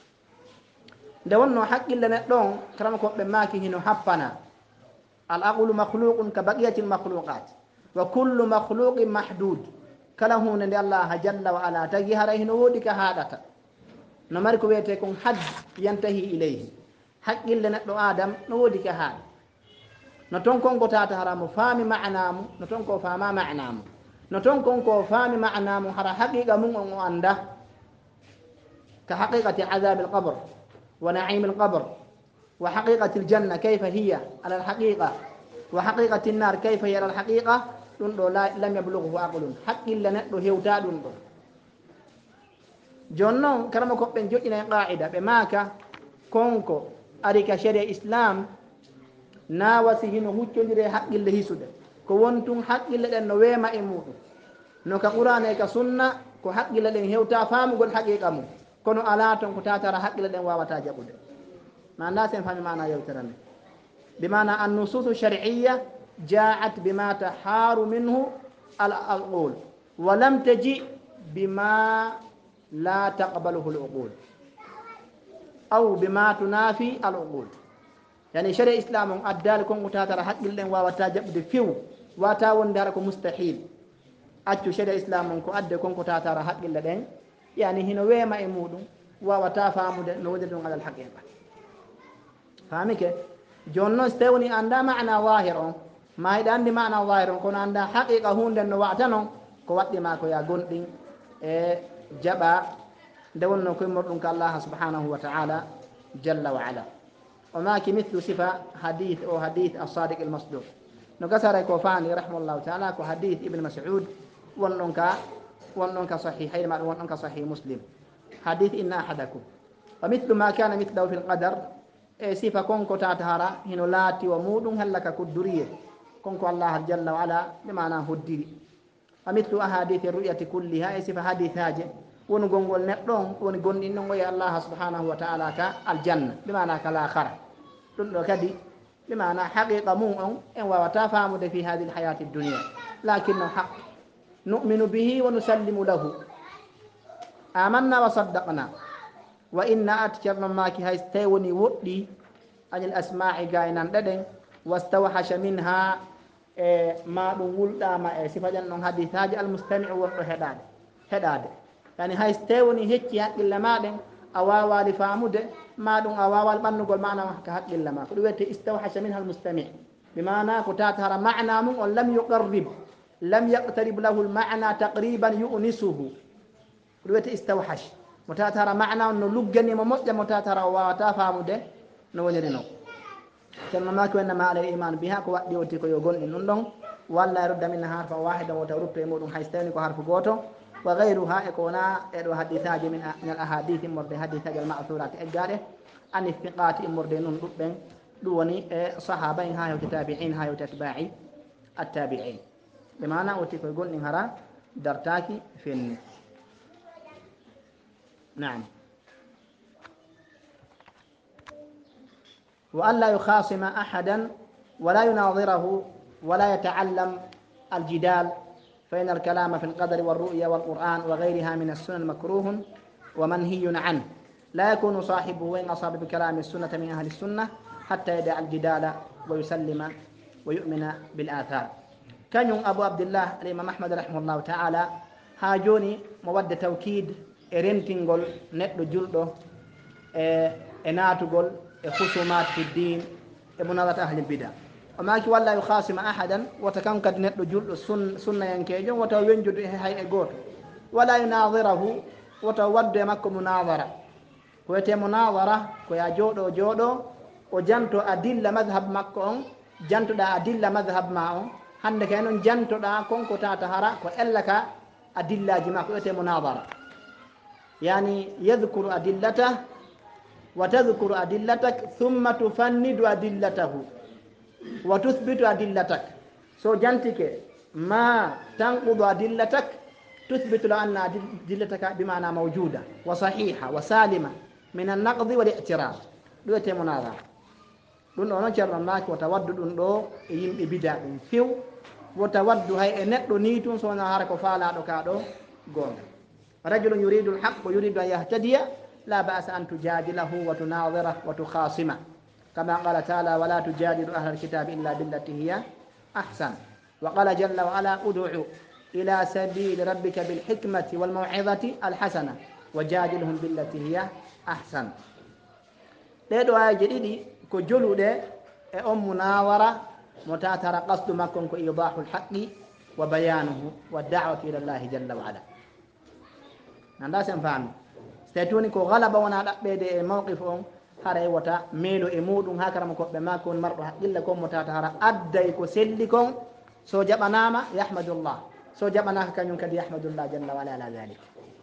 nde wonno haqqille neɗɗon karama koɓe maaki hino happana al aqlu makhluqun ka baqiyati l makhluqat wa kullu makhluqin mahdud kala hunde nde allah jalla wa ala tagi hara hino woɗi ka haɗata no mari ko wiyete kon had yantahi ilayhi haqqille neɗɗo adam no woodi ka haaɗa no ton konko tata hara mo faami manamu no ton ko faama manamu no ton konko faami manamu hara haqiqa mum on o anda كحقيقة عذاب القبر ونعيم القبر وحقيقة الجنة كيف هي على الحقيقة وحقيقة النار كيف هي على الحقيقة لم يبلغه عقل حق إلا نتلو هيوتا دندو جونو كرمكم بن جوئنا قاعدة بماكا كونكو أريكا شريع إسلام ناوسي هنو هجو جري حق اللي هيسود كونتم حق اللي نويما إموتو نو كقرآن كسنة كو حق اللي هيوتا فامو قل حقيقة مو kono ala ton ko tatara haqqile ɗen wawata jaɓude ma anda sen fami mana yewterande bimana annususu shar'iyya ja'at bima taharu minhu al aqul wa lam taji bima la taqbaluhu al uqul aw bima tunafi al uqul yani shari islam on addal kon ko tatara haqqile ɗen wawata jaɓude few wata wonde hara ko mustahil accu shari islam on ko adde kon ko tatara haqqile ɗen يعني هنا ويما يمودون ووتا فامود نوددون على الحقيقة فاهمك جونو استوني عندها معنى ظاهر ما يد عندي معنى ظاهر كون عندها حقيقة هون دنو وعتنو كواتي ما كويا غوندين إيه جبا دونو كي مرنك الله سبحانه وتعالى جل وعلا وما كي مثل صفة حديث أو حديث الصادق المصدوق نكسر كوفاني رحمه الله تعالى كحديث ابن مسعود ونونك ونونك صحيحين مع ونونك صحيح مسلم حديث إن أحدكم ومثل ما كان مثله في القدر صفة كونكو تاتهارا هنو لاتي ومودون هلك كدرية كونكو الله جل وعلا بمعنى هدري ومثل أحاديث الرؤية كلها صفة حديث هاجة ونقول نقلون ونقول إنه يا الله سبحانه وتعالى كالجنة بمعنى كالآخرة تلو كدي بمعنى حقيقة مؤمن إن وتفهم في هذه الحياة الدنيا لكنه حق نؤمن به ونسلم له آمنا وصدقنا وإن أتكرنا ماكي هاي استيوني ودي عن الأسماع قائنا لدن واستوحش منها إيه ما نقول ما إيه صفة جنون حديثاج المستمع والهداد هداد يعني هاي استيوني هيك حق إلا ما دن أواوا لفامود ما دون أواوا البن نقول معنا حق إلا ما كل وقت استوحش منها المستمع بمعنى كتاتها معنى من لم يقرب لم يقترب له المعنى تقريبا يؤنسه كل وقت استوحش متاتها معنى أنه لقني ممجد متاتها واتافهم ده نولرينو كما ما كنا ما على الإيمان بها كو وقت يوتي كو يقول إن نندون ولا يرد منها حرف واحد وترد يمود حيستاني كو حرف غوتو وغيرها يكون إدو حديثاج من من الأحاديث مرد حديثاج المعثورات إجاره أن الثقات مرد نندبن دوني صحابين هاي وتابعين هاي وتتباعي التابعين بمعنى أوتي كو يقول إنهرا درتاكي في الن... نعم وأن لا يخاصم أحدا ولا يناظره ولا يتعلم الجدال فإن الكلام في القدر والرؤيا والقرآن وغيرها من السنن مكروه ومنهي عنه لا يكون صاحبه وإن أصاب بكلام السنة من أهل السنة حتى يدع الجدال ويسلم ويؤمن بالآثار. كان يوم أبو عبد الله الإمام أحمد رحمه الله تعالى هاجوني مودة توكيد إرنتينغول نتلو جلدو إناتوغول خصومات في الدين مناظرة أهل البدع وما كي ولا يخاصم أحدا وتكون قد نتلو جلد السنة سنة ينكيجون وتوينجد هاي إيغوت ولا يناظره وتود مكو مناظرة كويتي مناظرة كويا جودو جودو وجانتو أدلة مذهب مكو جانتو دا أدلة مذهب معه هندك ينون جانتو دا كونكو تاتهارا كو إلك أدلة جماع كويتي مناظرة يعني يذكر أدلته وتذكر أدلتك ثم تفند أدلته وتثبت أدلتك سو جانتك ما تنقض أدلتك تثبت له أن أدلتك بمعنى موجودة وصحيحة وسالمة من النقض والاعتراض دوتي مناظرة دون أنا جرّن ماك وتود دون دو يم إبدا فيو وتود هاي نتلو نيتون سونا هارك فالا دو كادو غون رجل يريد الحق ويريد أن يهتدي لا بأس أن تجادله وتناظره وتخاصمه كما قال تعالى ولا تجادل أهل الكتاب إلا بالتي هي أحسن وقال جل وعلا ادع إلى سبيل ربك بالحكمة والموعظة الحسنة وجادلهم بالتي هي أحسن لدو آية جديدة كجلو ده أم مناورة متاتر قصد ما كن إيضاح الحق وبيانه والدعوة إلى الله جل وعلا ننداس فهم ستوني كو غلبة وانا بيد موقفهم هاري وتا ميلو إمودون هكذا مكو بما كون مرضو إلا كون متاتر أدى كو سلكم سو جبناما يحمد الله سو جبناك كان ينكد يحمد الله جل وعلا على ذلك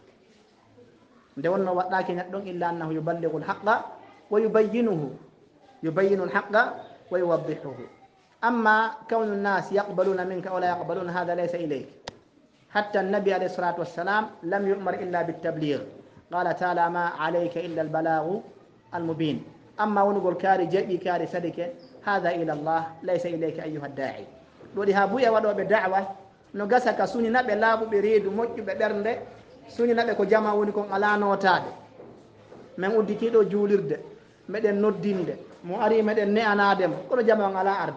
دون ولكن يدون إلا أنه يبلغ الحق ويبينه يبين الحق ويوضحه أما كون الناس يقبلون منك ولا يقبلون هذا ليس إليك حتى النبي عليه الصلاة والسلام لم يؤمر إلا بالتبليغ قال تعالى ما عليك إلا البلاغ المبين أما ونقول كاري جئي كاري سدك هذا إلى الله ليس إليك أيها الداعي ولها بويا ودو بدعوة نقصك سوني نبي لابو بريد موجب بدرند سوني نبي كو جمع ونكون على نوتاد من أدكيدو جولرد مدن نوديند مو أري مدن نعنادم كل جمع على أرض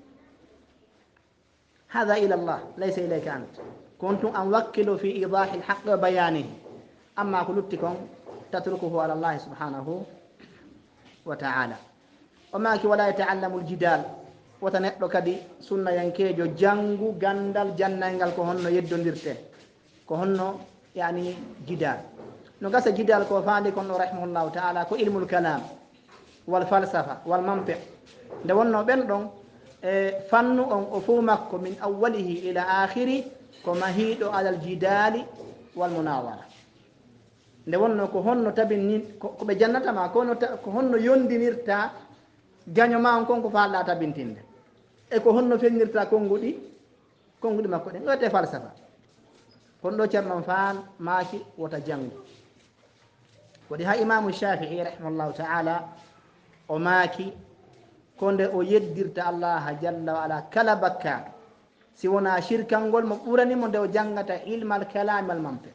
هذا إلى الله ليس إليك أنت كنتم أن وكلوا في إيضاح الحق وبيانه أما كلتكم تتركه على الله سبحانه وتعالى وما كي ولا يتعلم الجدال وتنقل كدي سنة ينكيجو جنغو غندال جنة ينغال كهنو يدو نرته كهنو يعني جدال نقص جدال كوفاندي كنو رحمه الله تعالى كو علم الكلام والفلسفة والمنطق دونو بندون فنو أن أفومك من أوله إلى آخره كما هيدو على الجدال والمناظرة دونو كهنو تبنين كو بجنة ما كهنو يندي نرتا ganyo ma on konko faala ta bintinde e ko honno fennirta kongudi kongudi makko de ngote falsafa kon do cerno faan maaki wota jangu wadi ha imam shafi'i rahimahullahu ta'ala o maaki konde o yeddirta allah jalla wa ala kala bakka si wona shirkangol mo ɓuranimo nde o jangata ilma alkalami almantiq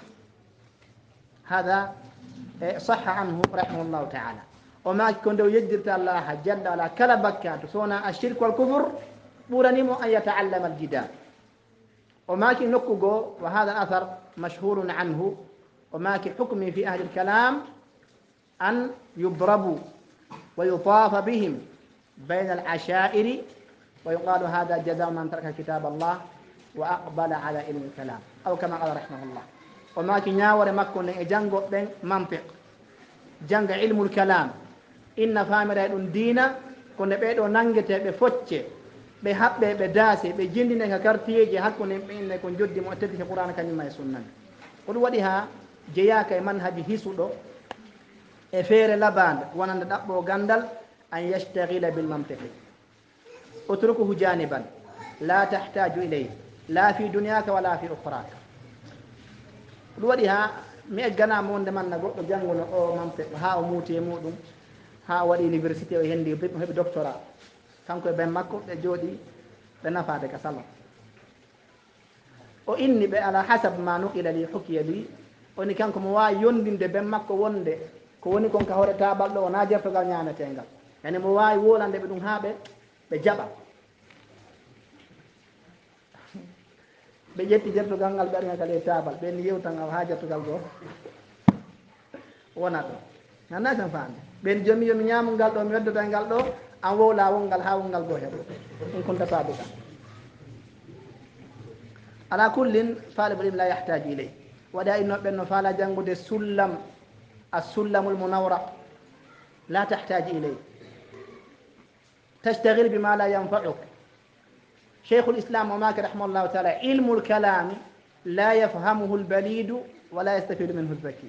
hada صح عنه رحمه الله تعالى وما كنت يجدر الله جل وعلا كلا بكات سونا الشرك والكفر بورنيمو أن يتعلم الجدال وما كي نكوغو وهذا أثر مشهور عنه وما كي حكمي في أهل الكلام أن يضربوا ويطاف بهم بين العشائر ويقال هذا جزاء من ترك كتاب الله وأقبل على علم الكلام أو كما قال رحمه الله وما كي ناور مكون جانغو بين منطق جانغ علم الكلام إن فامر الدين كون بيدو نانغتي بفوتشي بحبه بداسي بجندنا كارتيجي حكون إن كون جدي مؤتدي في القرآن كلمة سنن قل وديها جياك منهج هيسودو افير لبان وانا دبو غاندال ان يشتغل بالمنطق اتركه جانبا لا تحتاج اليه لا في دنياك ولا في اخراك وديها مي غنا مونde man na goddo jangono o mantiq ha o muti e mudum ha wadi université o hendi hebi doctorat kanko e ben makko be jodi be nafaade ka sala o inni be ala hasab ma nuqila li hukiya li oni kanko mo wa yondinde ben makko wonde ko woni kon ka hore tabal do na jertogal ñaametengal yani mo wawi wolande ɓe ɗum haaɓe ɓe jaɓa ɓe ƴetti jertogal ngal ɓerga kale tabal ɓen yewtangal ha jertogal goo wona ɗo ganna tan faande ɓen jomi yomi ñamu ngal ɗo mi weddota ngal ɗo an wow lawol ngal ha wongal goo heɓo ɗum konta saduka ala kullin talibul ilm la yahtaju iley waɗa innoɓen no faala janngude sullam السلم المنورق لا تحتاج إليه تشتغل بما لا ينفعك شيخ الإسلام وماك رحمه الله تعالى علم الكلام لا يفهمه البليد ولا يستفيد منه الذكي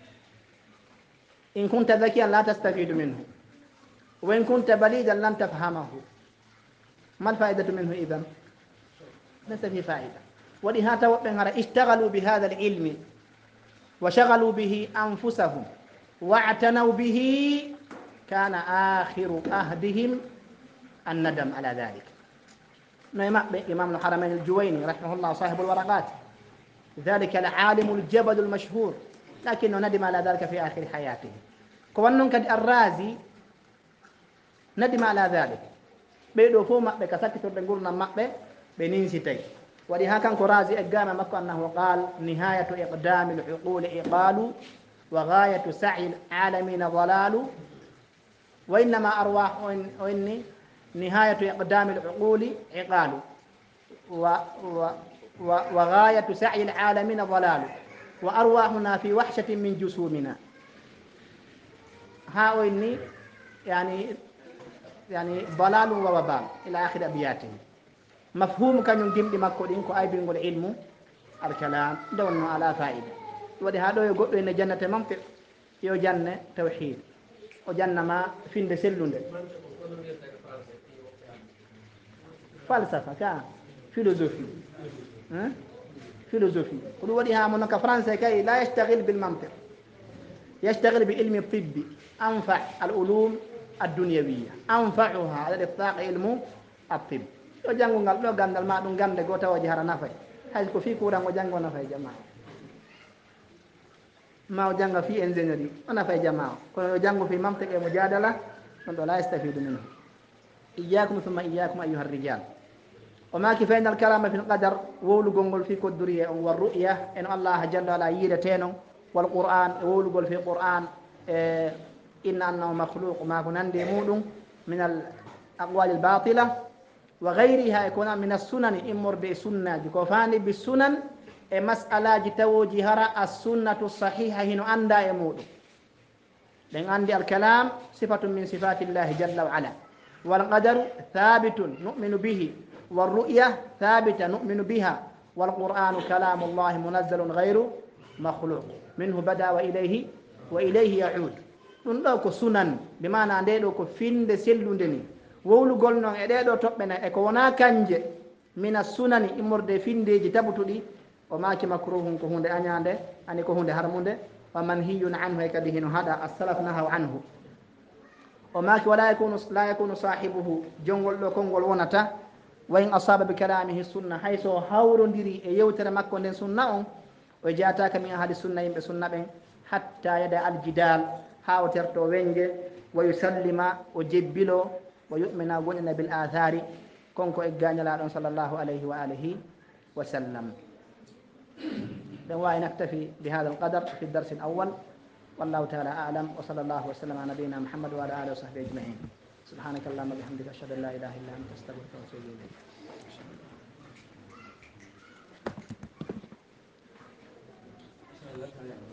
إن كنت ذكيا لا تستفيد منه وإن كنت بليدا لن تفهمه ما الفائدة منه إذن ليس في فائدة ولهذا اشتغلوا بهذا العلم وشغلوا به أنفسهم واعتنوا به كان آخر أهدهم الندم على ذلك إمام الحرمين الجويني رحمه الله صاحب الورقات ذلك العالم الجبل المشهور لكنه ندم على ذلك في آخر حياته كونن كد الرازي ندم على ذلك بيدو فوما بكسكتو بنقولنا مقبه بنينسيتي ولهذا كان كرازي أقام مكة أنه قال نهاية إقدام العقول إقال وغاية سعي العالمين ضلال وإنما أرواح وإني نهاية إقدام العقول عقال و و و وغاية سعي العالمين ضلال وأرواحنا في وحشة من جسومنا ها وإني يعني يعني ضلال ووبال إلى آخر أبياته مفهوم كان يمكن لمكو دينكو أي بينغول علم الكلام دون على فائدة ودي هذا يقول إن جنة منطق يو جنة توحيد وجنة ما فين دسلون فلسفة كا فيلوزوفي ها فيلوزوفي قل وديها منك فرنسا كي لا يشتغل بالمنطق يشتغل بعلم الطب أنفع العلوم الدنيوية أنفعها على الإطلاق علم الطب o janngungal ɗo gandal ma ɗum gande goo tawaji hara nafay hay ko fi courant o janngo nafay jama ma o janga fi ingénierie o nafay jama o kono o janngo fi mantiqe mo jadala ɗon ɗo la yastafidu minhu iyakum thumma iyakum ayuha rijal o maki faynal kalama fi lqadar wowlugol ngol fi kodduriye on wa ru'ya en allah jalla ala yiidete non wal qur'an e wowlugol fi qur'an e inna annahu makhluq ma ko nandi muɗum min al aqwali al batila وغيرها يكون من السنن إمر بسنة كفاني بالسنن مسألة توجي هرا السنة الصحيحة هنا أندا يمود لأن عندي الكلام صفة من صفات الله جل وعلا والقدر ثابت نؤمن به والرؤية ثابتة نؤمن بها والقرآن كلام الله منزل غير مخلوق منه بدأ وإليه وإليه يعود نندوك سنن بمعنى عندك فين سلندني wowlugol noon e ɗeɗo toɓɓe nayi e ko wona kanje mina sunani immorde findeji tabutuɗi o maki makruhum ko hunde añande ani ko hunde harmude wa manhiyun anhu e kadi hino haɗa assalaf nahaw anhu o maki wala yakunu la yakunu sahibuhu jongol ɗo konngol wonata وإن أصاب بكلامه السنة حيث هاور ديري يوتر مكة سنة وجاتك من أهل السنة يم سنة حتى يدع الجدال هاوتر توينج ويسلم وجبلو ويؤمن ونن بالآثار كونكو إجاني الله صلى الله عليه وآله وسلم. دعوة نكتفي بهذا القدر في الدرس الأول، والله تعالى أعلم، وصلى الله وسلم على نبينا محمد وعلى آله وصحبه أجمعين. سبحانك اللهم وبحمدك أشهد أن لا إله إلا أنت أستغفرك وأتوب إليك.